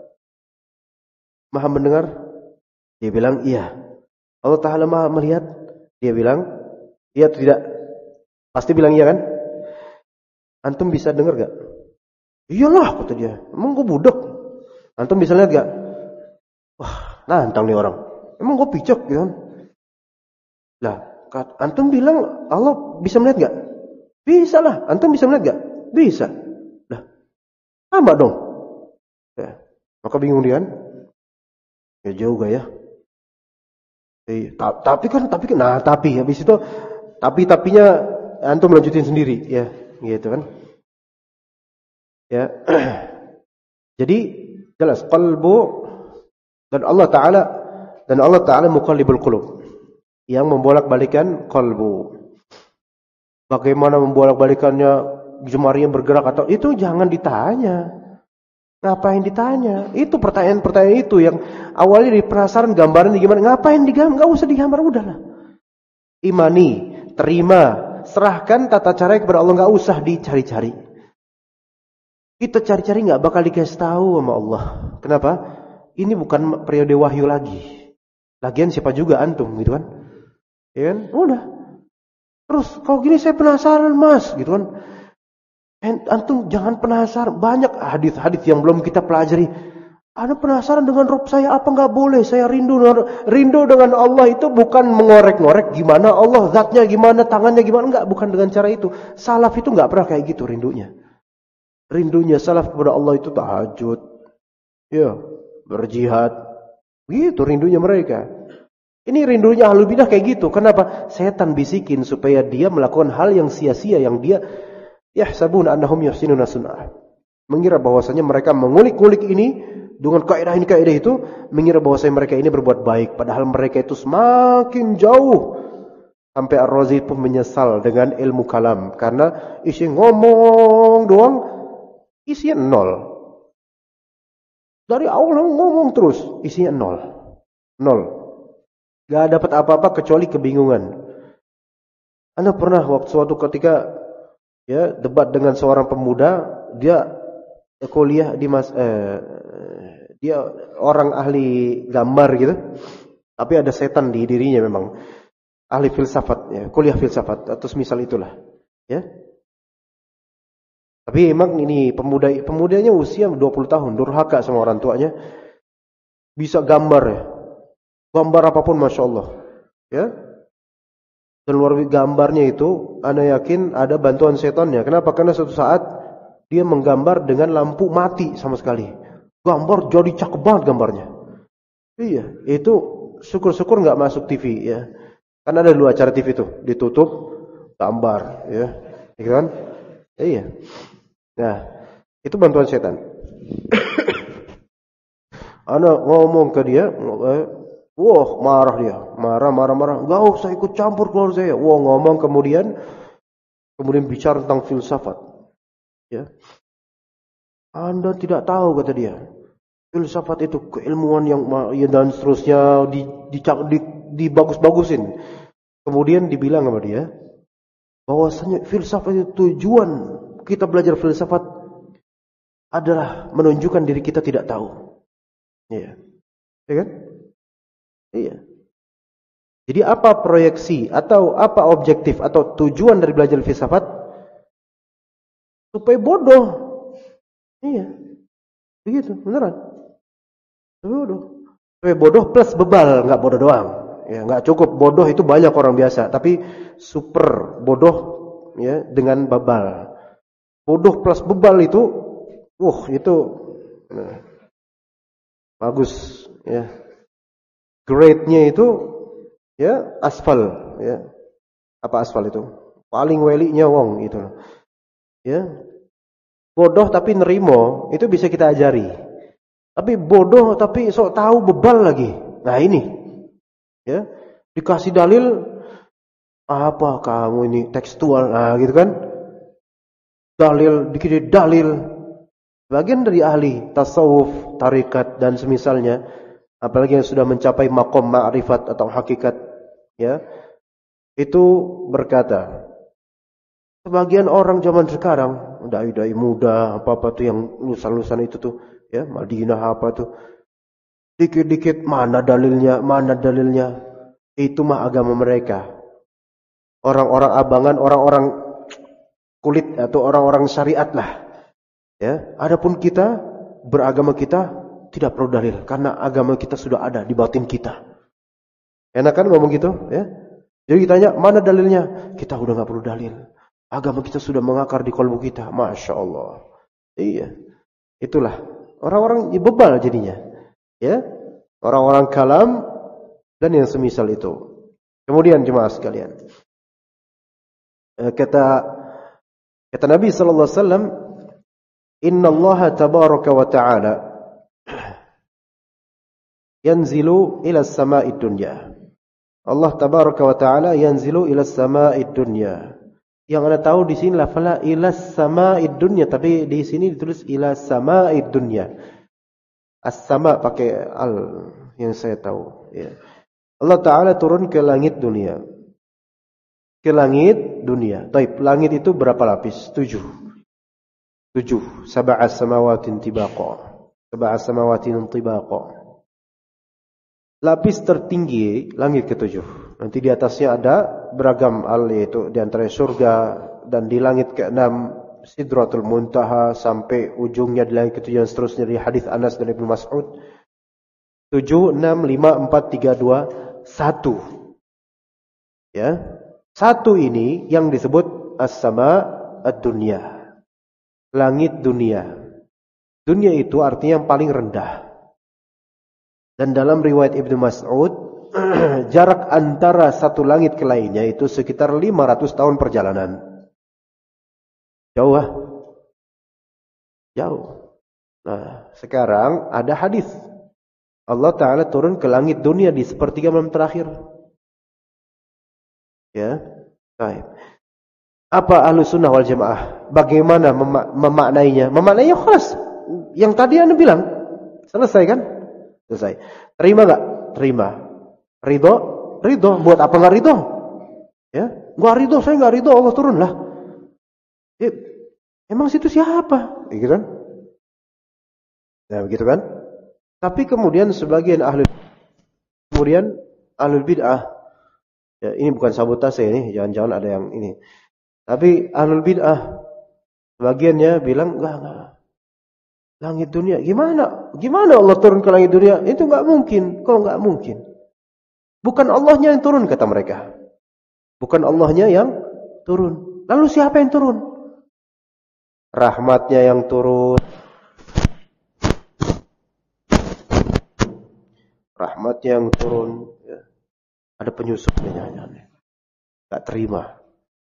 Maha mendengar? Dia bilang iya. Allah Ta'ala Maha melihat? Dia bilang iya atau tidak? Pasti bilang iya kan? Antum bisa dengar gak? Iyalah kata dia. Emang gue budak? Antum bisa lihat gak? Wah, nantang nih orang. Emang gue picok gitu kan? Lah, antum bilang Allah bisa melihat gak? Bisa lah. Antum bisa melihat gak? Bisa. Lah, sama dong. Ya. Maka bingung dia kan? Ya juga ya. Tapi habis itu tapinya antum lanjutin sendiri ya, gitu kan. Ya. Jadi jelas qalbu dan Allah Ta'ala muqallibul qulub. Yang membolak-balikan qalbu. Bagaimana membolak-balikannya, jemarinya bergerak atau itu jangan ditanya. Ngapain ditanya? Itu pertanyaan-pertanyaan itu yang awalnya di penasaran gambaran gimana? Ngapain digambar? Enggak usah digambar, udahlah. Imani, terima, serahkan tata cara kepada Allah, enggak usah dicari-cari. Kita cari-cari enggak bakal dikasih tahu sama Allah. Kenapa? Ini bukan periode wahyu lagi. Lagian siapa juga antum gitu kan? Ya kan? Udah. Terus kalau gini saya penasaran, Mas, gitu kan? Antum jangan penasaran. Banyak hadis-hadis yang belum kita pelajari. Anda penasaran dengan Rob saya apa nggak boleh? Saya rindu dengan Allah itu bukan mengorek-ngorek gimana Allah zatnya gimana, tangannya gimana, enggak, bukan dengan cara itu. Salaf itu nggak pernah kayak gitu rindunya. Rindunya salaf kepada Allah itu tahajud, ya, berjihad. Gitu rindunya mereka. Ini rindunya ahlul bidah kayak gitu. Kenapa? Setan bisikin supaya dia melakukan hal yang sia-sia, yang dia yahsabuna annahum yuhsinuna sun'ah. Mengira bahwasanya mereka mengulik-ngulik ini dengan kaidah ini kaidah itu, mengira bahwasanya mereka ini berbuat baik, padahal mereka itu semakin jauh Sampai Ar-Razi pun menyesal dengan ilmu kalam. Karena isi ngomong doang, isinya nol. Dari awal ngomong terus, isinya nol. Nol. Gak dapat apa-apa kecuali kebingungan. Anda pernah suatu ketika ya debat dengan seorang pemuda, dia kuliah di dia orang ahli gambar gitu. Tapi ada setan di dirinya memang. Ahli filsafat ya, kuliah filsafat atau semisal itulah, ya. Tapi emang ini pemudanya usia 20 tahun, durhaka sama orang tuanya. Bisa gambar ya. Gambar apapun Masya Allah. Ya. Dan luar gambarnya itu, Anda yakin ada bantuan setannya. Kenapa? Karena suatu saat dia menggambar dengan lampu mati sama sekali. Gambar jadi cakep banget gambarnya. Iya, itu syukur-syukur nggak masuk TV ya. Kan ada dua acara TV itu, ditutup gambar ya. Gitu kan? Iya. Nah, itu bantuan setan. Ana ngomong ke dia, wah marah dia, marah. Enggak usah ikut campur keluarga saya. Wah ngomong kemudian bicara tentang filsafat. Ya. Anda tidak tahu kata dia. Filsafat itu keilmuan yang dan seterusnya dibagus-bagusin. Kemudian dibilang sama dia bahwasanya filsafat itu tujuan kita belajar filsafat adalah menunjukkan diri kita tidak tahu. Iya. Ya kan? Iya. Jadi apa proyeksi atau apa objektif atau tujuan dari belajar filsafat? Supaya bodoh. Iya. Begitu, beneran. Supaya bodoh plus bebal, enggak bodoh doang. Ya, enggak cukup bodoh itu banyak orang biasa, tapi super bodoh ya dengan bebal. Bodoh plus bebal itu itu bagus ya. Grade-nya itu ya aspal ya. Apa aspal itu? Paling welinya wong gitu. Ya. Bodoh tapi nerimo itu bisa kita ajari. Tapi bodoh tapi sok tahu bebal lagi. Nah ini. Ya. Dikasih dalil apa kamu ini tekstual gitu kan? Dalil dikit dalil. Bagian dari ahli tasawuf, tarikat dan semisalnya, apalagi yang sudah mencapai maqam ma'rifat atau hakikat, ya, itu berkata, sebagian orang zaman sekarang, dai-dai muda, apa-apa tuh yang lulusan-lulusan itu tuh, ya, Madinah apa tuh, dikit-dikit mana dalilnya, itu mah agama mereka. Orang-orang abangan, orang-orang kulit atau orang-orang syariat lah. Ya, adapun kita beragama kita tidak perlu dalil karena agama kita sudah ada di batin kita. Enak kan ngomong gitu, ya? Jadi ditanya mana dalilnya? Kita udah nggak perlu dalil. Agama kita sudah mengakar di kalbu kita. Masya Allah. Iya, itulah orang-orang bebal jadinya, ya, orang-orang kalam dan yang semisal itu. Kemudian jemaah sekalian, kata Nabi sallallahu alaihi wasallam, Inna Allah tabaraka wa ta'ala yanzilu ila as-sama'id dunya. Allah tabaraka wa ta'ala yanzilu ila as-sama'id dunya. Yang Anda tahu di sini lafala ila as-sama'id dunya, tapi di sini ditulis ila as-sama'id dunya. As-sama' pakai al yang saya tahu, ya. Allah taala turun ke langit dunia. Ke langit dunia. Taib, langit itu berapa lapis? 7. Sab'a samawatin tibaqa. Lapis tertinggi langit ke-7. Nanti di atasnya ada beragam al, yaitu di antara surga, dan di langit ke-6 Sidratul Muntaha sampai ujungnya di langit ke-7 dan seterusnya dari hadis Anas dan Ibnu Mas'ud. 7, 6, 5, 4, 3, 2, 1. Ya. 1 ini yang disebut as-sama ad-dunya. Langit dunia. Dunia itu artinya yang paling rendah. Dan dalam riwayat Ibnu Mas'ud, jarak antara satu langit ke lainnya itu sekitar 500 tahun perjalanan. Jauh ah? Jauh. Nah, sekarang ada hadis. Allah Ta'ala turun ke langit dunia di sepertiga malam terakhir. Ya. Baik. Apa Ahlus Sunnah wal Jamaah? Bagaimana memaknainya? Memaknainya khas. Yang tadi Anda bilang. Selesai kan? Selesai. Terima enggak? Terima. Ridho? Ridho. Buat apa enggak ridho? Ya. Enggak ridho, saya enggak ridho, Allah turun lah. Emang situ siapa? Gitu kan? Nah, begitu kan? Tapi kemudian sebagian ahlul bid'ah, ya ini bukan sabotase ini, jangan-jangan ada yang ini. Tapi ahlul bid'ah sebagiannya bilang enggak. Langit dunia gimana? Gimana Allah turun ke langit dunia? Itu enggak mungkin. Kok enggak mungkin? Bukan Allahnya yang turun kata mereka. Bukan Allahnya yang turun. Lalu siapa yang turun? Rahmatnya yang turun. Rahmatnya yang turun. Ya. Ada penyusupnya. Enggak terima.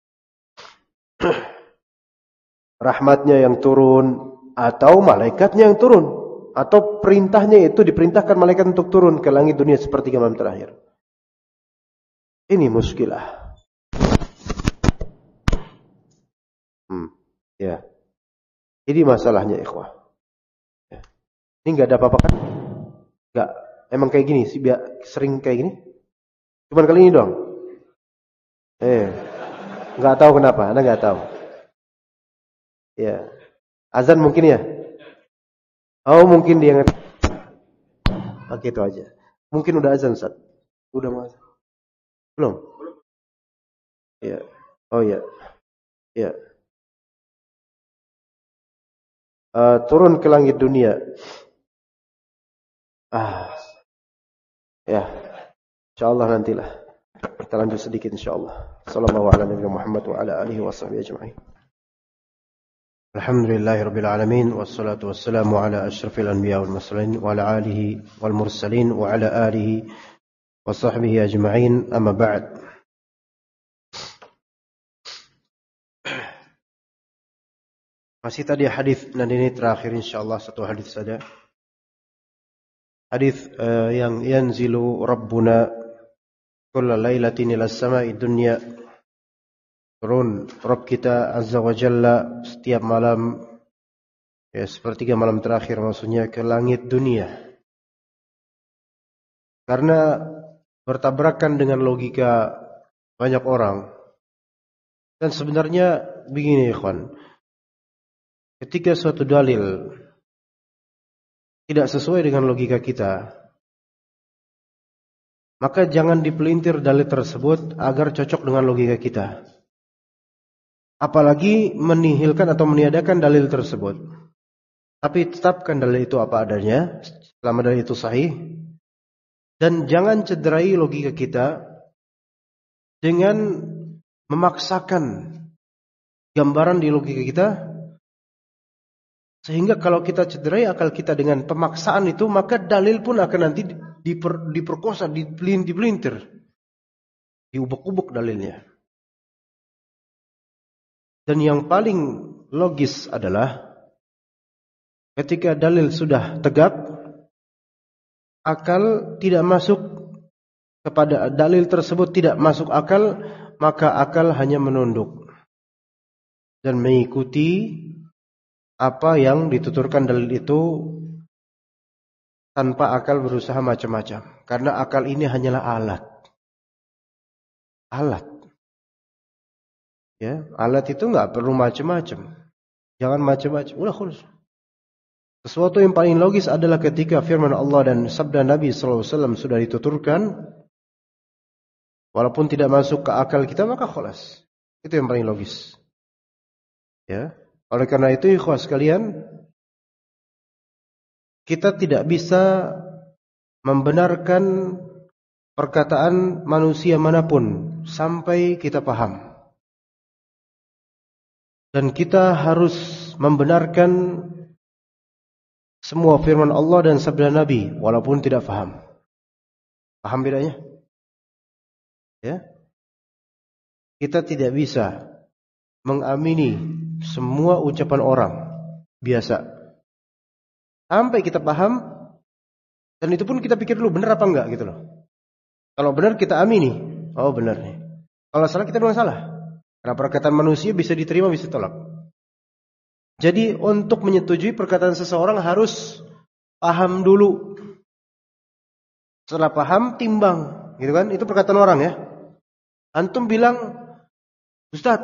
Rahmatnya yang turun atau malaikatnya yang turun atau perintahnya itu diperintahkan malaikat untuk turun ke langit dunia sepertiga malam terakhir. Ini muskilah. Ya. Ini masalahnya ikhwah. Ya. Ini enggak ada apa-apa kan? Enggak. Emang kayak gini sih, sering kayak gini. Cuman kali ini doang. Enggak tahu kenapa, Anda enggak tahu. Ya. Azan mungkin ya? Oh, mungkin dia ngerti. Oke, itu aja. Mungkin udah azan, Ustaz. Udah mau azan. Belum? Ya. Oh ya. Ya. Turun ke langit dunia. Ya. Insyaallah nantilah. Kita lanjut sedikit insyaallah. Sallallahu ala nabiyina Muhammad wa ala alihi wa sahbihi ajma'in. Alhamdulillahirabbil alamin wassalatu wassalamu ala asyrafil anbiya wal mursalin wa ala alihi wal mursalin wa ala alihi wa sahbihi ajma'in. Amma ba'd. Masih tadi hadis, dan ini terakhir insyaallah satu hadis saja. Hadis yang yanzilu rabbuna kulla lailatin ila as-sama'i dunya. Turun Rabb kita azza wa jalla setiap malam, ya sepertiga malam terakhir maksudnya, ke langit dunia. Karena bertabrakan dengan logika banyak orang. Dan sebenarnya begini ikhwan. Ketika suatu dalil tidak sesuai dengan logika kita, maka jangan dipelintir dalil tersebut agar cocok dengan logika kita. Apalagi menihilkan atau meniadakan dalil tersebut. Tapi tetapkan dalil itu apa adanya, selama dalil itu sahih. Dan jangan cederai logika kita dengan memaksakan gambaran di logika kita. Sehingga kalau kita cederai akal kita dengan pemaksaan itu, maka dalil pun akan nanti diperkosa, dipelintir. Diubek-ubek dalilnya. Dan yang paling logis adalah ketika dalil sudah tegak, akal tidak masuk kepada dalil tersebut, tidak masuk akal, maka akal hanya menunduk dan mengikuti apa yang dituturkan dalil itu tanpa akal berusaha macam-macam. Karena akal ini hanyalah alat. Alat. Ya, alat itu enggak perlu macam-macam. Jangan macam-macam. Udah khulus. Sesuatu yang paling logis adalah ketika firman Allah dan sabda Nabi sallallahu alaihi wasallam sudah dituturkan, walaupun tidak masuk ke akal kita, maka khulus. Itu yang paling logis. Ya. Oleh karena itu ikhwas sekalian, kita tidak bisa membenarkan perkataan manusia manapun sampai kita paham. Dan kita harus membenarkan semua firman Allah dan sabda Nabi walaupun tidak paham. Paham bedanya? Ya. Kita tidak bisa mengamini semua ucapan orang biasa sampai kita paham, dan itu pun kita pikir dulu benar apa enggak gitu loh. Kalau benar kita amini, oh benar nih. Kalau salah kita bilang salah. Karena perkataan manusia bisa diterima, bisa tolak. Jadi untuk menyetujui perkataan seseorang harus paham dulu. Setelah paham, timbang. Gitu kan? Itu perkataan orang ya. Antum bilang, Ustaz,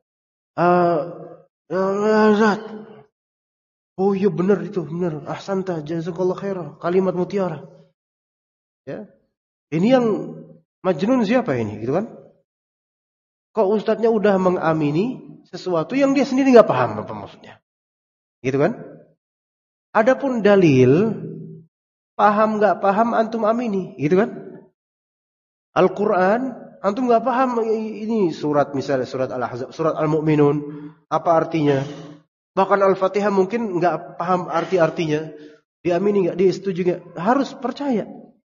Ustaz. Oh iya benar itu, benar. Ahsanta, jazakallah khairah. Kalimat mutiara. Ya. Ini yang majnun siapa ini? Gitu kan? Kok ustadznya udah mengamini sesuatu yang dia sendiri nggak paham apa maksudnya? Gitu kan? Adapun dalil, paham nggak paham antum amini, gitu kan? Al-Quran, antum nggak paham ini surat misalnya surat Al-Ahzab, surat Al-Mu'minun, apa artinya? Bahkan Al-Fatihah mungkin nggak paham artinya, diamini nggak, disetujui nggak? Harus percaya.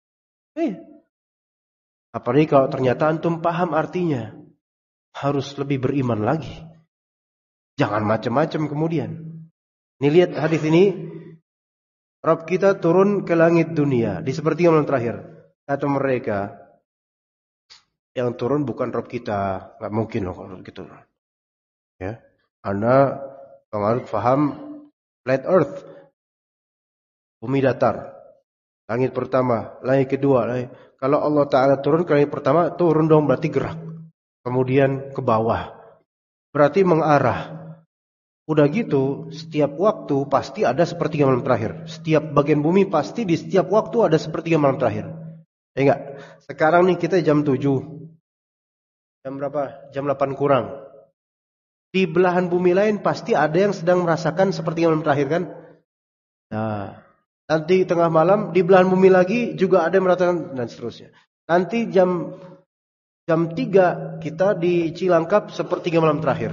Apalagi kalau ternyata antum paham artinya, harus lebih beriman lagi. Jangan macam-macam kemudian. Ini lihat hadis ini, Rabb kita turun ke langit dunia di sepertiga malam terakhir. Kata mereka, yang turun bukan Rabb kita, nggak mungkin loh kalau gitu. Ya, Anda pengaruh paham flat Earth, bumi datar. Langit pertama, langit kedua. Kalau Allah Ta'ala turun ke langit pertama, turun dong berarti gerak. Kemudian ke bawah. Berarti mengarah. Udah gitu, setiap waktu pasti ada sepertiga malam terakhir. Setiap bagian bumi pasti di setiap waktu ada sepertiga malam terakhir. Ya enggak? Sekarang nih kita jam 7. Jam berapa? Jam 8 kurang. Di belahan bumi lain pasti ada yang sedang merasakan sepertiga malam terakhir kan? Nah, nanti tengah malam di belahan bumi lagi juga ada yang merasakan dan seterusnya. Nanti jam 3 kita di Cilangkap sepertiga malam terakhir.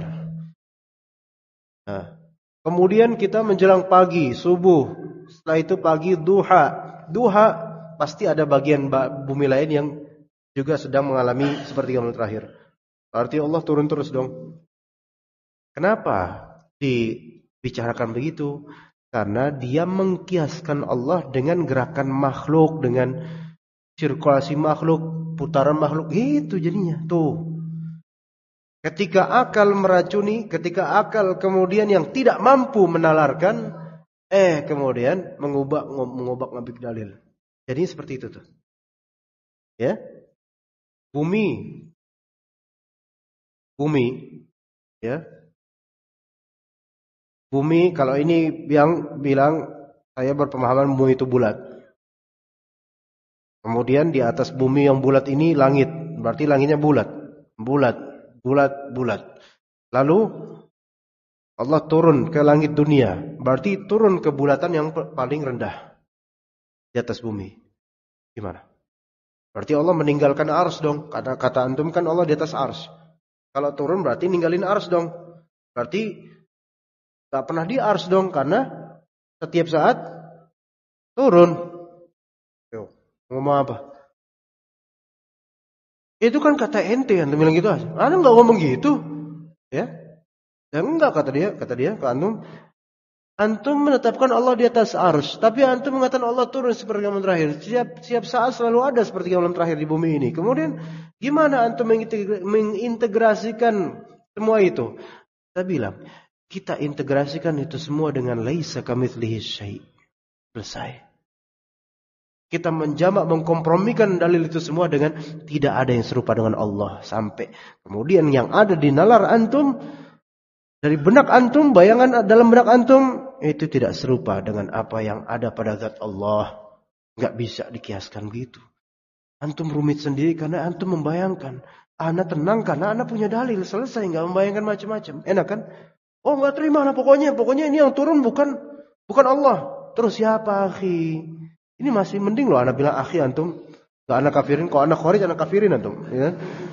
Nah, kemudian kita menjelang pagi, subuh. Setelah itu pagi, duha. Duha pasti ada bagian bumi lain yang juga sedang mengalami sepertiga malam terakhir. Berarti Allah turun terus dong. Kenapa dibicarakan begitu? Karena dia mengkiaskan Allah dengan gerakan makhluk, dengan sirkulasi makhluk, putaran makhluk. Gitu jadinya. Tuh. Ketika akal meracuni, ketika akal kemudian yang tidak mampu menalarkan, kemudian mengubah-ngabik dalil. Jadi seperti itu tuh. Ya. Bumi, ya. Bumi, kalau ini yang bilang saya berpemahaman bumi itu bulat. Kemudian di atas bumi yang bulat ini langit, berarti langitnya bulat. Lalu Allah turun ke langit dunia, berarti turun ke bulatan yang paling rendah di atas bumi. Gimana? Berarti Allah meninggalkan ars dong. Kata antum kan Allah di atas ars. Kalau turun berarti ninggalin ars dong. Berarti gak pernah di ars dong, karena setiap saat turun. Yo, ngomong apa? Itu kan kata ente yang bilang gitu aja. Anda nggak ngomong gitu, ya? Dan enggak kata dia ke antum. Antum menetapkan Allah di atas arsy, tapi antum mengatakan Allah turun sepertiga malam terakhir. Setiap saat selalu ada sepertiga malam terakhir di bumi ini. Kemudian gimana antum mengintegrasikan semua itu? Kita bilang, kita integrasikan itu semua dengan laisa kamitslihi syai'. Selesai. Kita menjamak, mengkompromikan dalil itu semua dengan tidak ada yang serupa dengan Allah. Sampai kemudian yang ada di nalar antum, dari benak antum, bayangan dalam benak antum, itu tidak serupa dengan apa yang ada pada zat Allah. Nggak bisa dikiaskan begitu. Antum rumit sendiri karena antum membayangkan. Ana tenang karena ana punya dalil. Selesai, nggak membayangkan macam-macam. Enak kan? Oh nggak terima lah pokoknya ini yang turun bukan Allah. Terus siapa akhi? Ini masih mending loh anak bilang akhi antum. Gak anak kafirin. Kalau anak kharij anak kafirin antum. Ya.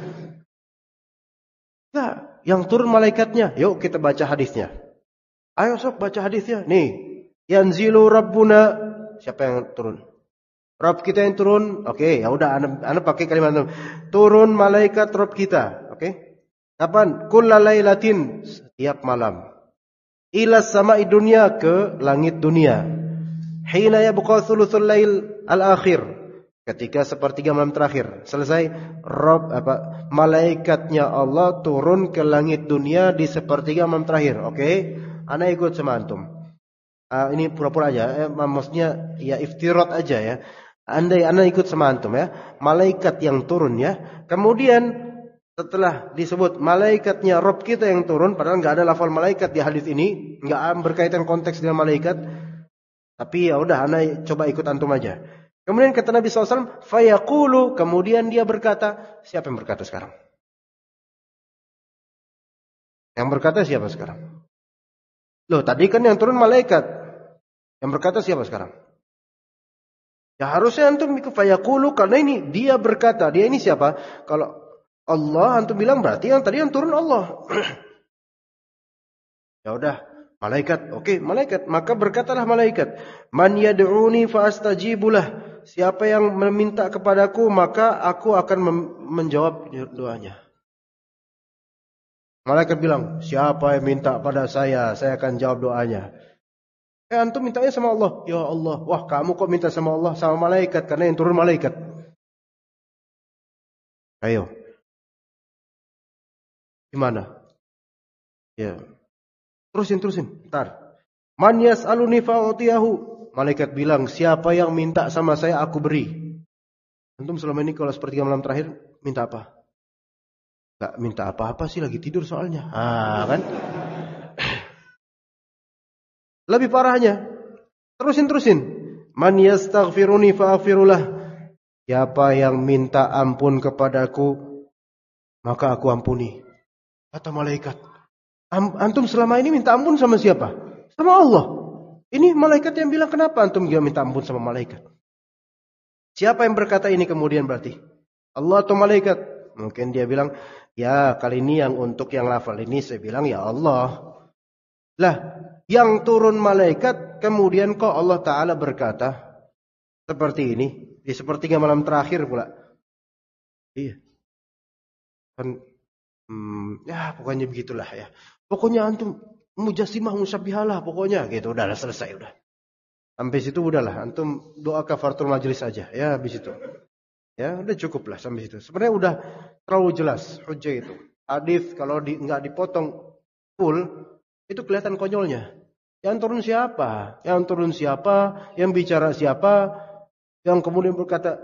Nah, yang turun malaikatnya. Yuk kita baca hadisnya. Ayo sok baca hadisnya. Nih. Yanzilu Rabbuna. Siapa yang turun? Rabb kita yang turun. Oke, ya udah anak pakai kalimat antum. Turun malaikat Rabb kita. Oke. Kapan? Kullalailatin. Setiap malam. Ila sama'i dunia, ke langit dunia. Hina yabqa thuluthul lail al-akhir. Ketika sepertiga malam terakhir selesai, malaikatnya Allah turun ke langit dunia di sepertiga malam terakhir. Oke, ana ikut sama antum. Ini pura-pura aja, maksudnya ya iftirat aja ya. Andai ana ikut sama antum ya, malaikat yang turun ya. Kemudian setelah disebut malaikatnya Rabb kita yang turun, padahal nggak ada lafal malaikat di hadis ini, nggak berkaitan konteks dengan malaikat. Tapi ya udah, ana coba ikut antum aja. Kemudian kata Nabi SAW, fayaqulu, kemudian dia berkata, siapa yang berkata sekarang? Yang berkata siapa sekarang? Loh, tadi kan yang turun malaikat. Yang berkata siapa sekarang? Ya harusnya antum ikut fayaqulu, karena ini dia berkata. Dia ini siapa? Kalau Allah antum bilang berarti yang tadi yang turun Allah. Ya udah, malaikat. Oke, malaikat. Maka berkatalah malaikat, man yad'uni fa astajibulah. Siapa yang meminta kepadaku, maka aku akan menjawab doanya. Malaikat bilang, siapa yang minta pada saya akan jawab doanya. Antum mintanya sama Allah. Ya Allah, wah kamu kok minta sama Allah, sama malaikat, karena yang turun malaikat. Ayo. Gimana? Ya. Terusin. Ntar. Man yas'aluni fa'utiyahu. Malaikat bilang, siapa yang minta sama saya, aku beri. Antum selama ini kalau sepertiga malam terakhir, minta apa? Gak minta apa-apa sih, lagi tidur soalnya. Kan? Lebih parahnya. Terusin. Man yastaghfiruni fa'aghfirullah. Siapa yang minta ampun kepadaku, maka aku ampuni. Kata malaikat. Antum selama ini minta ampun sama siapa? Sama Allah. Ini malaikat yang bilang, kenapa antum gak minta ampun sama malaikat? Siapa yang berkata ini kemudian berarti? Allah atau malaikat? Mungkin dia bilang, ya kali ini yang untuk yang lafal ini saya bilang ya Allah. Lah, yang turun malaikat kemudian kok Allah Ta'ala berkata seperti ini. Di sepertiga malam terakhir pula. Iya. Kan, ya pokoknya begitulah ya. Pokoknya antum mujassimah musabbihalah pokoknya gitu, udah selesai udah. Sampai situ udahlah, antum doa kafaratul majelis aja ya habis itu. Ya, udah cukuplah sampai situ. Sebenarnya udah terlalu jelas hujjah itu. Hadis kalau enggak dipotong full itu kelihatan konyolnya. Yang turun siapa? Yang turun siapa? Yang bicara siapa? Yang kemudian berkata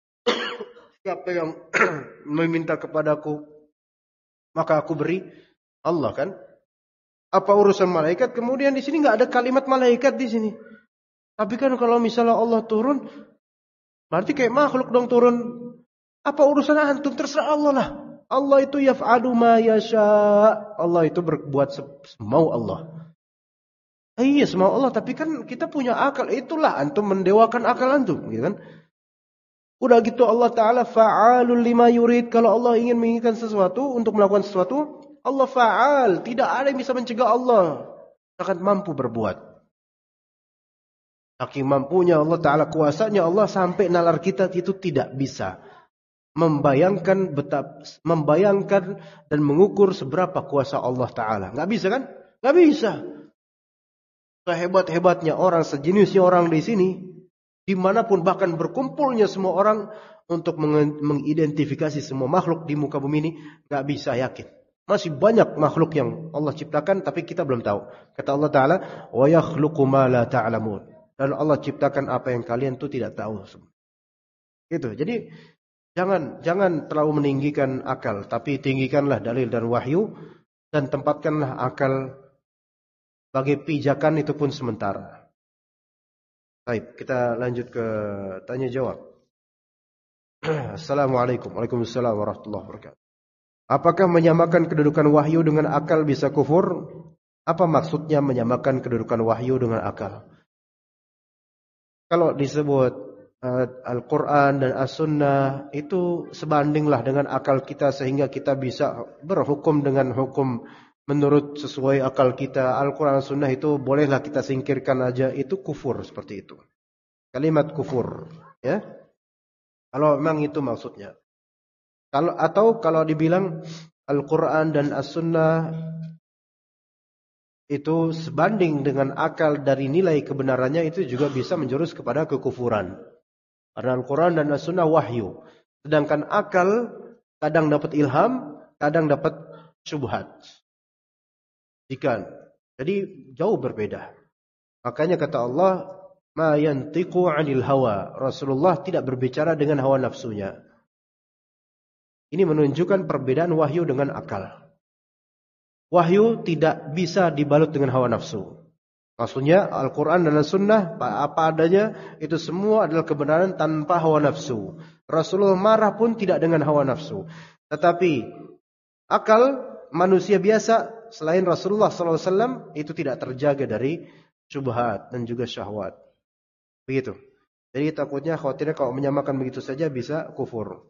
siapa yang meminta kepadaku maka aku beri? Allah kan? Apa urusan malaikat? Kemudian di sini nggak ada kalimat malaikat di sini. Tapi kan kalau misalnya Allah turun, berarti kayak makhluk dong turun. Apa urusan antum? Terserah Allah lah. Allah itu yaf'alu ma yasha. Allah itu berbuat semau Allah. Iya semau Allah. Tapi kan kita punya akal. Itulah antum mendewakan akal antum, gitu kan? Udah gitu Allah Ta'ala fa'alul lima yurid. Kalau Allah ingin menginginkan sesuatu untuk melakukan sesuatu, Allah fa'al. Tidak ada yang bisa mencegah Allah. Akan mampu berbuat. Saking mampunya Allah Ta'ala, kuasanya Allah sampai nalar kita itu tidak bisa membayangkan dan mengukur seberapa kuasa Allah Ta'ala. Nggak bisa kan? Nggak bisa. Sehebat-hebatnya orang, sejenisnya orang di sini, dimanapun bahkan berkumpulnya semua orang untuk mengidentifikasi semua makhluk di muka bumi ini, nggak bisa yakin. Masih banyak makhluk yang Allah ciptakan, tapi kita belum tahu. Kata Allah Ta'ala, wa yakhluqu ma la ta'lamun. Dan Allah ciptakan apa yang kalian tuh tidak tahu. Gitu. Jadi jangan terlalu meninggikan akal, tapi tinggikanlah dalil dan wahyu dan tempatkanlah akal sebagai pijakan itu pun sementara. Baik, kita lanjut ke tanya jawab. Assalamualaikum. Waalaikumsalam warahmatullahi wabarakatuh. Apakah menyamakan kedudukan wahyu dengan akal bisa kufur? Apa maksudnya menyamakan kedudukan wahyu dengan akal? Kalau disebut Al-Quran dan As-Sunnah itu sebandinglah dengan akal kita sehingga kita bisa berhukum dengan hukum menurut sesuai akal kita. Al-Quran dan Sunnah itu bolehlah kita singkirkan aja, itu kufur seperti itu. Kalimat kufur, ya. Kalau memang itu maksudnya. Kalau dibilang Al-Quran dan As-Sunnah itu sebanding dengan akal dari nilai kebenarannya, itu juga bisa menjurus kepada kekufuran. Karena Al-Quran dan As-Sunnah wahyu. Sedangkan akal kadang dapat ilham, kadang dapat syubhat. Jadi jauh berbeda. Makanya kata Allah, ma yantiqu 'anil hawa. Rasulullah tidak berbicara dengan hawa nafsunya. Ini menunjukkan perbedaan wahyu dengan akal. Wahyu tidak bisa dibalut dengan hawa nafsu. Maksudnya Al-Quran dan As-Sunnah apa adanya, itu semua adalah kebenaran tanpa hawa nafsu. Rasulullah marah pun tidak dengan hawa nafsu. Tetapi akal manusia biasa selain Rasulullah SAW itu tidak terjaga dari syubhat dan juga syahwat. Begitu. Jadi takutnya khawatirnya kalau menyamakan begitu saja bisa kufur.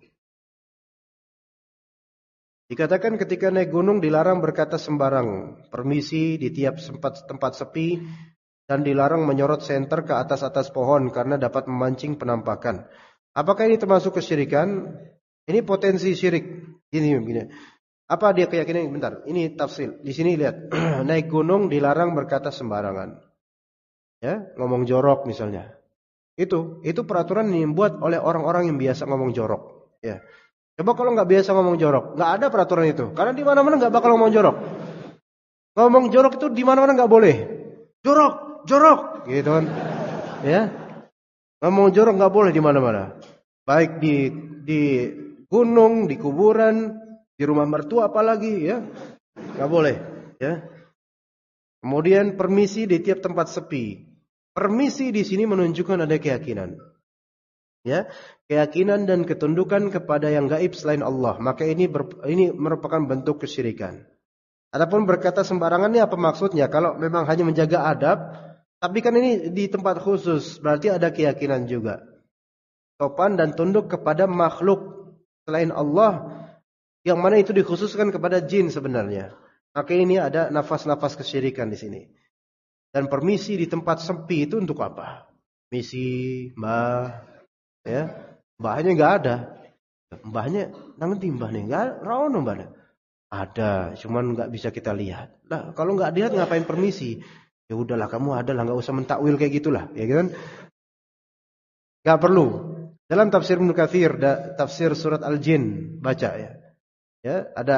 Dikatakan ketika naik gunung dilarang berkata sembarang, permisi di tiap tempat sepi, dan dilarang menyorot senter ke atas pohon karena dapat memancing penampakan. Apakah ini termasuk kesyirikan? Ini potensi syirik. Begini. Apa dia keyakinan? Bentar, ini tafsir. Di sini lihat, naik gunung dilarang berkata sembarangan. Ya, ngomong jorok misalnya. Itu peraturan yang dibuat oleh orang-orang yang biasa ngomong jorok. Ya. Coba kalau nggak biasa ngomong jorok, nggak ada peraturan itu. Karena di mana-mana nggak bakal ngomong jorok. Ngomong jorok itu di mana-mana nggak boleh. Jorok, gitu kan? Ya, ngomong jorok nggak boleh di mana-mana. Baik di gunung, di kuburan, di rumah mertua apalagi, ya, nggak boleh. Ya. Kemudian permisi di tiap tempat sepi. Permisi di sini menunjukkan ada keyakinan. Ya, keyakinan dan ketundukan kepada yang gaib selain Allah, maka ini merupakan bentuk kesyirikan. Adapun berkata sembarangan ini apa maksudnya? Kalau memang hanya menjaga adab, tapi kan ini di tempat khusus, berarti ada keyakinan juga. Sopan dan tunduk kepada makhluk selain Allah, yang mana itu dikhususkan kepada jin sebenarnya. Maka ini ada nafas-nafas kesyirikan di sini. Dan permisi di tempat sepi itu untuk apa? Misi, ya, mbahnya nggak ada. Mbahnya nanti mbahnya nggak rawon mbahnya. Ada, cuman nggak bisa kita lihat. Nah, kalau nggak dilihat ngapain permisi? Ya udahlah, kamu ada lah, nggak usah mentakwil kayak gitulah, ya kan? Nggak perlu. Dalam tafsir Ibnu Katsir, tafsir surat Al-Jin, baca ya. Ya, ada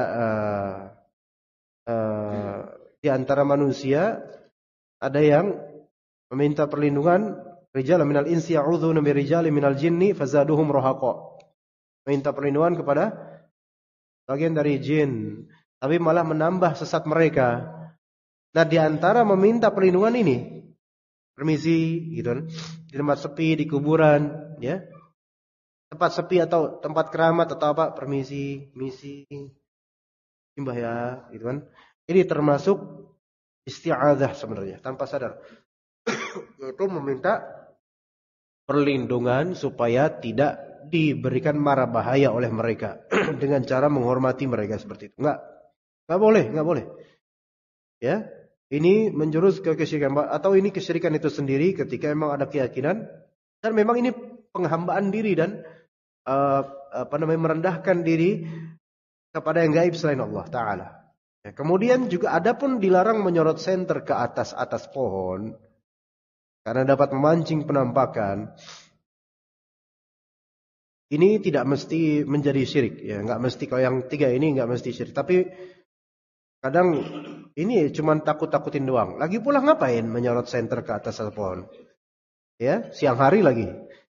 di antara manusia ada yang meminta perlindungan. Rijal minal insi ya'udzuna bi rijali minal jinni fazaduhum rahaqa. Minta perlindungan kepada bagian dari jin, tapi malah menambah sesat mereka. Nah, di antara meminta perlindungan ini, permisi gitu kan, di tempat sepi, di kuburan, ya. Tempat sepi atau tempat keramat atau apa, permisi, misi, simbah ya, gitu kan. Ini termasuk isti'adzah sebenarnya, tanpa sadar. Yaitu meminta perlindungan supaya tidak diberikan mara bahaya oleh mereka dengan cara menghormati mereka seperti itu. Enggak boleh. Ya, ini menjurus ke kesyirikan, atau ini kesyirikan itu sendiri ketika memang ada keyakinan dan memang ini penghambaan diri dan merendahkan diri kepada yang gaib selain Allah Taala. Ya, kemudian juga adapun dilarang menyorot senter ke atas pohon karena dapat memancing penampakan. Ini tidak mesti menjadi syirik, ya, nggak mesti. Kalau yang tiga ini nggak mesti syirik, tapi kadang ini cuma takut-takutin doang. Lagi pula ngapain menyorot senter ke atas pohon? Ya, siang hari lagi.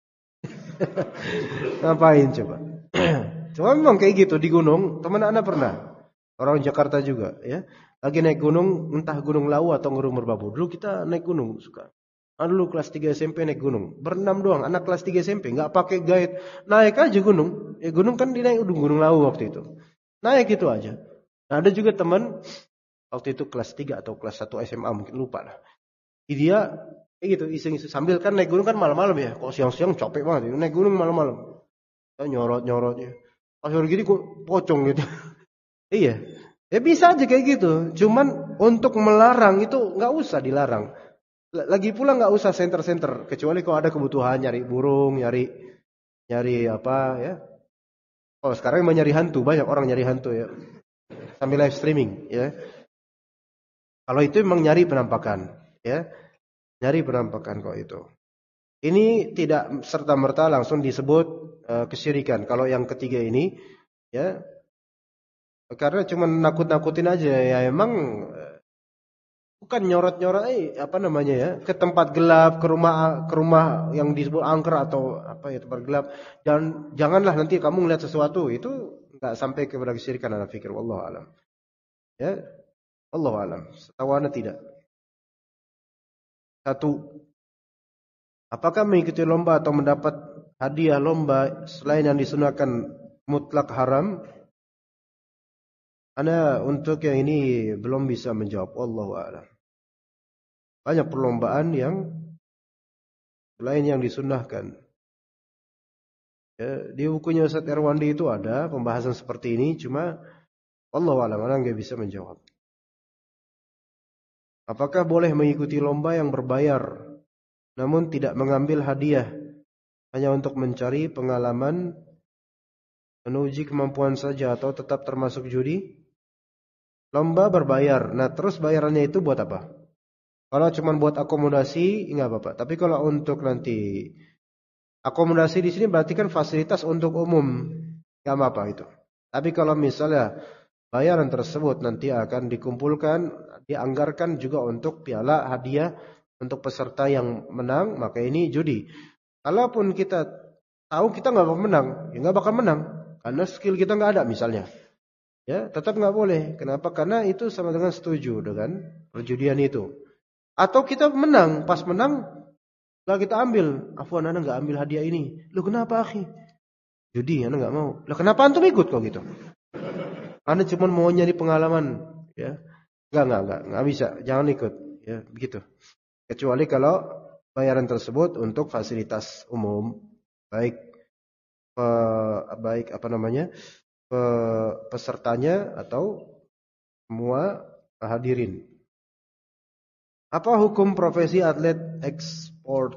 Ngapain coba? Cuma memang kayak gitu di gunung. Teman anak pernah, orang Jakarta juga, ya, lagi naik gunung, entah Gunung Lawu atau Gunung Merbabu. Dulu kita naik gunung suka. Dulu kelas 3 SMP naik gunung. Berenam doang, anak kelas 3 SMP. Nggak pakai guide. Naik aja gunung. Ya gunung kan dinaik Gunung Lawu waktu itu. Naik itu aja. Nah, ada juga teman, waktu itu kelas 3 atau kelas 1 SMA mungkin, lupa lah. Dia kayak gitu, iseng-iseng. Sambil kan naik gunung kan malam-malam ya. Kalau siang-siang capek banget. Naik gunung malam-malam. Nyorot-nyorotnya. Pas sore gini kok pocong gitu. Iya. Ya bisa aja kayak gitu. Cuman untuk melarang itu nggak usah dilarang. Lagi pula nggak usah senter-senter, kecuali kalau ada kebutuhan nyari burung, nyari apa ya. Oh, sekarang emang nyari hantu, banyak orang nyari hantu ya. Sambil live streaming ya. Kalau itu memang nyari penampakan, ya. Nyari penampakan kok itu. Ini tidak serta-merta langsung disebut kesyirikan. Kalau yang ketiga ini, ya, karena cuma nakut-nakutin aja, ya emang bukan nyorot-nyorot, apa namanya ya, ke tempat gelap, ke rumah yang disebut angker atau apa ya, tempat gelap. Dan janganlah nanti kamu ngeliat sesuatu, itu nggak sampai kepada kesyirikan, ana pikir, wallahu alam. Ya, wallahu alam. Setahu ana tidak. Satu, apakah mengikuti lomba atau mendapat hadiah lomba selain yang disunahkan mutlak haram? Ana untuk yang ini belum bisa menjawab. Wallahu a'lam. Banyak perlombaan yang selain yang disunahkan. Ya, di bukunya Ustaz Erwandi itu ada pembahasan seperti ini, cuma wallahu a'lam, ana nggak bisa menjawab. Apakah boleh mengikuti lomba yang berbayar namun tidak mengambil hadiah hanya untuk mencari pengalaman, menuji kemampuan saja, atau tetap termasuk judi? Lomba berbayar. Nah, terus bayarannya itu buat apa? Kalau cuma buat akomodasi, enggak apa-apa. Tapi kalau untuk nanti akomodasi di sini berarti kan fasilitas untuk umum, enggak apa-apa itu. Tapi kalau misalnya bayaran tersebut nanti akan dikumpulkan, dianggarkan juga untuk piala hadiah untuk peserta yang menang, maka ini judi. Kalaupun kita tahu kita nggak bakal menang, ya nggak bakal menang karena skill kita nggak ada misalnya, ya tetap nggak boleh. Kenapa? Karena itu sama dengan setuju dengan perjudian itu. Atau kita menang, pas menang nggak kita ambil, afwan ana nggak ambil hadiah ini. Lu kenapa akhi? Judi, ana nggak mau. Lah kenapa antum ikut kok gitu? Ana cuma mau nyari pengalaman, ya. Nggak bisa, jangan ikut, ya begitu. Kecuali kalau bayaran tersebut untuk fasilitas umum, baik apa namanya, pesertanya atau semua hadirin. Apa hukum profesi atlet ekspor,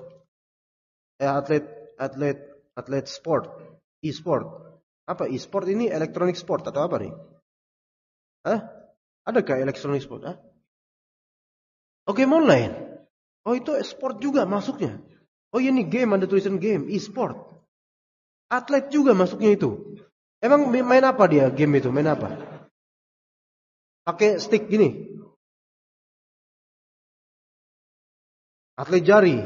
atlet sport, e-sport? Apa e-sport ini, elektronik sport atau apa nih? Hah? Adakah elektronik sport? Hah? Oh, game online. Oh, itu sport juga masuknya. Oh, ini game, ada tulisan game, e-sport. Atlet juga masuknya itu. Emang main apa dia game itu? Main apa? Pakai stick gini. Atlet jari.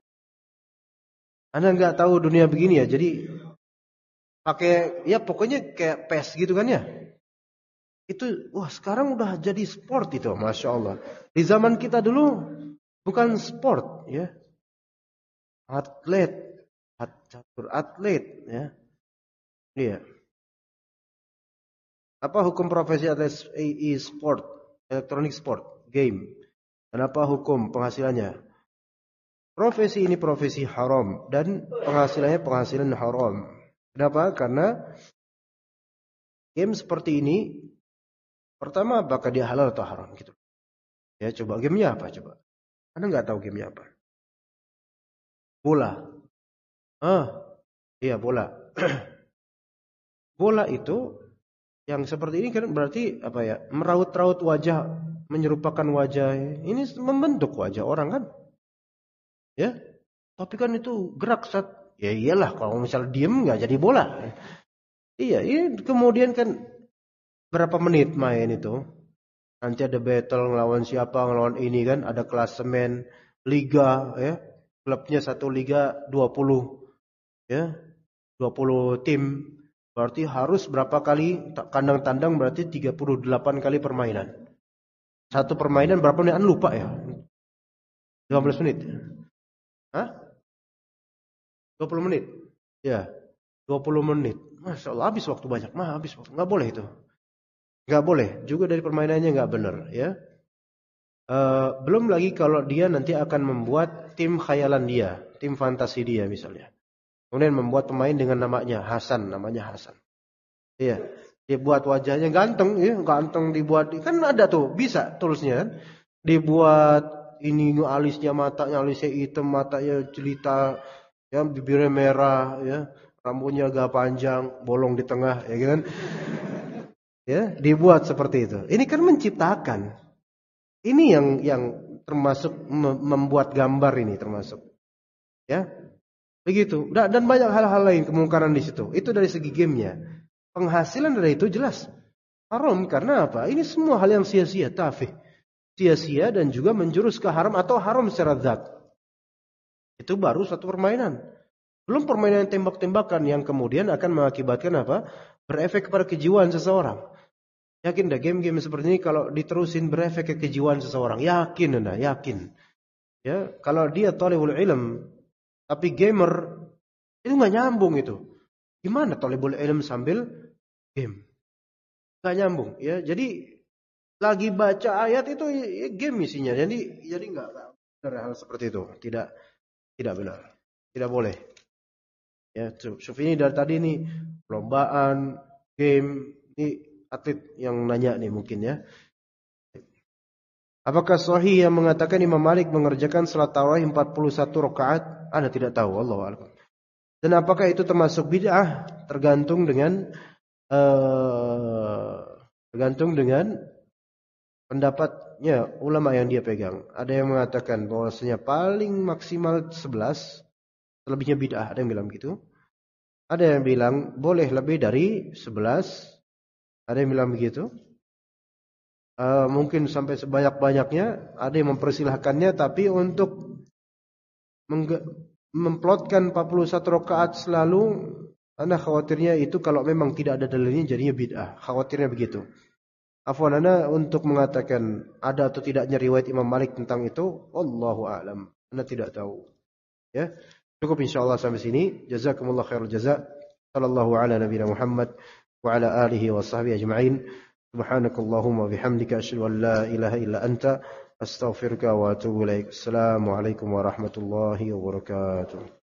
Anda nggak tahu dunia begini ya. Jadi pakai, ya pokoknya kayak PES gitu kan ya. Itu, wah sekarang udah jadi sport itu, Masya Allah. Di zaman kita dulu bukan sport ya. Atlet, catur atlet ya. Iya. Apa hukum profesi atlet e-sport, elektronik sport, game? Dan apa hukum penghasilannya? Profesi ini profesi haram dan penghasilannya penghasilan haram. Kenapa? Karena game seperti ini, pertama apakah dia halal atau haram gitu. Ya coba gamenya apa coba? Anda nggak tahu gamenya apa? Bola. Iya bola. Bola itu yang seperti ini kan berarti apa ya? Meraut-raut wajah, menyerupakan wajah. Ini membentuk wajah orang kan? Ya. Tapi kan itu gerak saat, ya iyalah kalau misalnya diem nggak jadi bola. Iya, ini kemudian kan berapa menit main itu? Nanti ada battle ngelawan siapa, ngelawan ini kan, ada klasemen liga ya. Klubnya satu liga 20 ya. 20 tim. Berarti harus berapa kali kandang tandang, berarti 38 kali permainan. Satu permainan berapa menit? Lupa ya. 15 menit. Hah? 20 menit. Ya. 20 menit. Masya Allah, habis waktu banyak. Habis waktu. Nggak boleh itu. Nggak boleh. Juga dari permainannya nggak benar. Ya. Belum lagi kalau dia nanti akan membuat tim khayalan dia. Tim fantasi dia misalnya. Kemudian membuat pemain dengan namanya Hasan. Namanya Hasan. Iya. Dia buat wajahnya ganteng. Ya. Ganteng dibuat. Kan ada tuh. Bisa tulisnya kan. Dibuat ini alisnya, alisnya hitam. Matanya jelita. Ya, bibirnya merah. Ya. Rambutnya agak panjang, bolong di tengah, ya kan? Ya, dibuat seperti itu. Ini kan menciptakan. Ini yang termasuk membuat gambar ini termasuk. Ya. Begitu. Dan banyak hal-hal lain kemungkaran di situ. Itu dari segi gamenya. Penghasilan dari itu jelas haram. Karena apa? Ini semua hal yang sia-sia, tafih. Sia-sia dan juga menjurus ke haram atau haram secara zat. Itu baru satu permainan. Belum permainan tembak-tembakan yang kemudian akan mengakibatkan apa? Berefek kepada kejiwaan seseorang. Yakin dah game-game seperti ini kalau diterusin berefek ke kejiwaan seseorang. Yakin dah, yakin. Ya, kalau dia thalibul ilm tapi gamer, itu nggak nyambung itu. Gimana thalibul ilm sambil game? Nggak nyambung. Ya, jadi lagi baca ayat itu ya, game isinya. Jadi nggak benar hal seperti itu. Tidak benar. Tidak boleh. Ya, Syuf ini dari tadi nih perlombaan, game, ini atlet yang nanya nih mungkin ya. Apakah sahih yang mengatakan Imam Malik mengerjakan salat tarawih 41 rakaat? Anda tidak tahu, wallahu a'lam. Dan apakah itu termasuk bid'ah? Tergantung dengan pendapatnya ulama yang dia pegang. Ada yang mengatakan bahwasanya paling maksimal 11, selebihnya bid'ah. Ada yang bilang begitu. Ada yang bilang boleh lebih dari 11. Ada yang bilang begitu. Mungkin sampai sebanyak-banyaknya. Ada yang mempersilahkannya, tapi untuk memplotkan 41 rakaat selalu, Anda khawatirnya itu kalau memang tidak ada dalilnya jadinya bid'ah. Khawatirnya begitu. Afwan, Anda untuk mengatakan ada atau tidaknya riwayat Imam Malik tentang itu, Allahu a'lam. Anda tidak tahu. Ya, cukup insyaallah sampai sini. Jazakumullah khairul jazak. Sallallahu ala nabiyina Muhammad wa ala alihi wa sahbihi ajma'in. Subhanakallahumma bihamdika asyhadu an la ilaha illa anta astaghfiruka wa atubu ilaik. Assalamualaikum warahmatullahi wabarakatuh.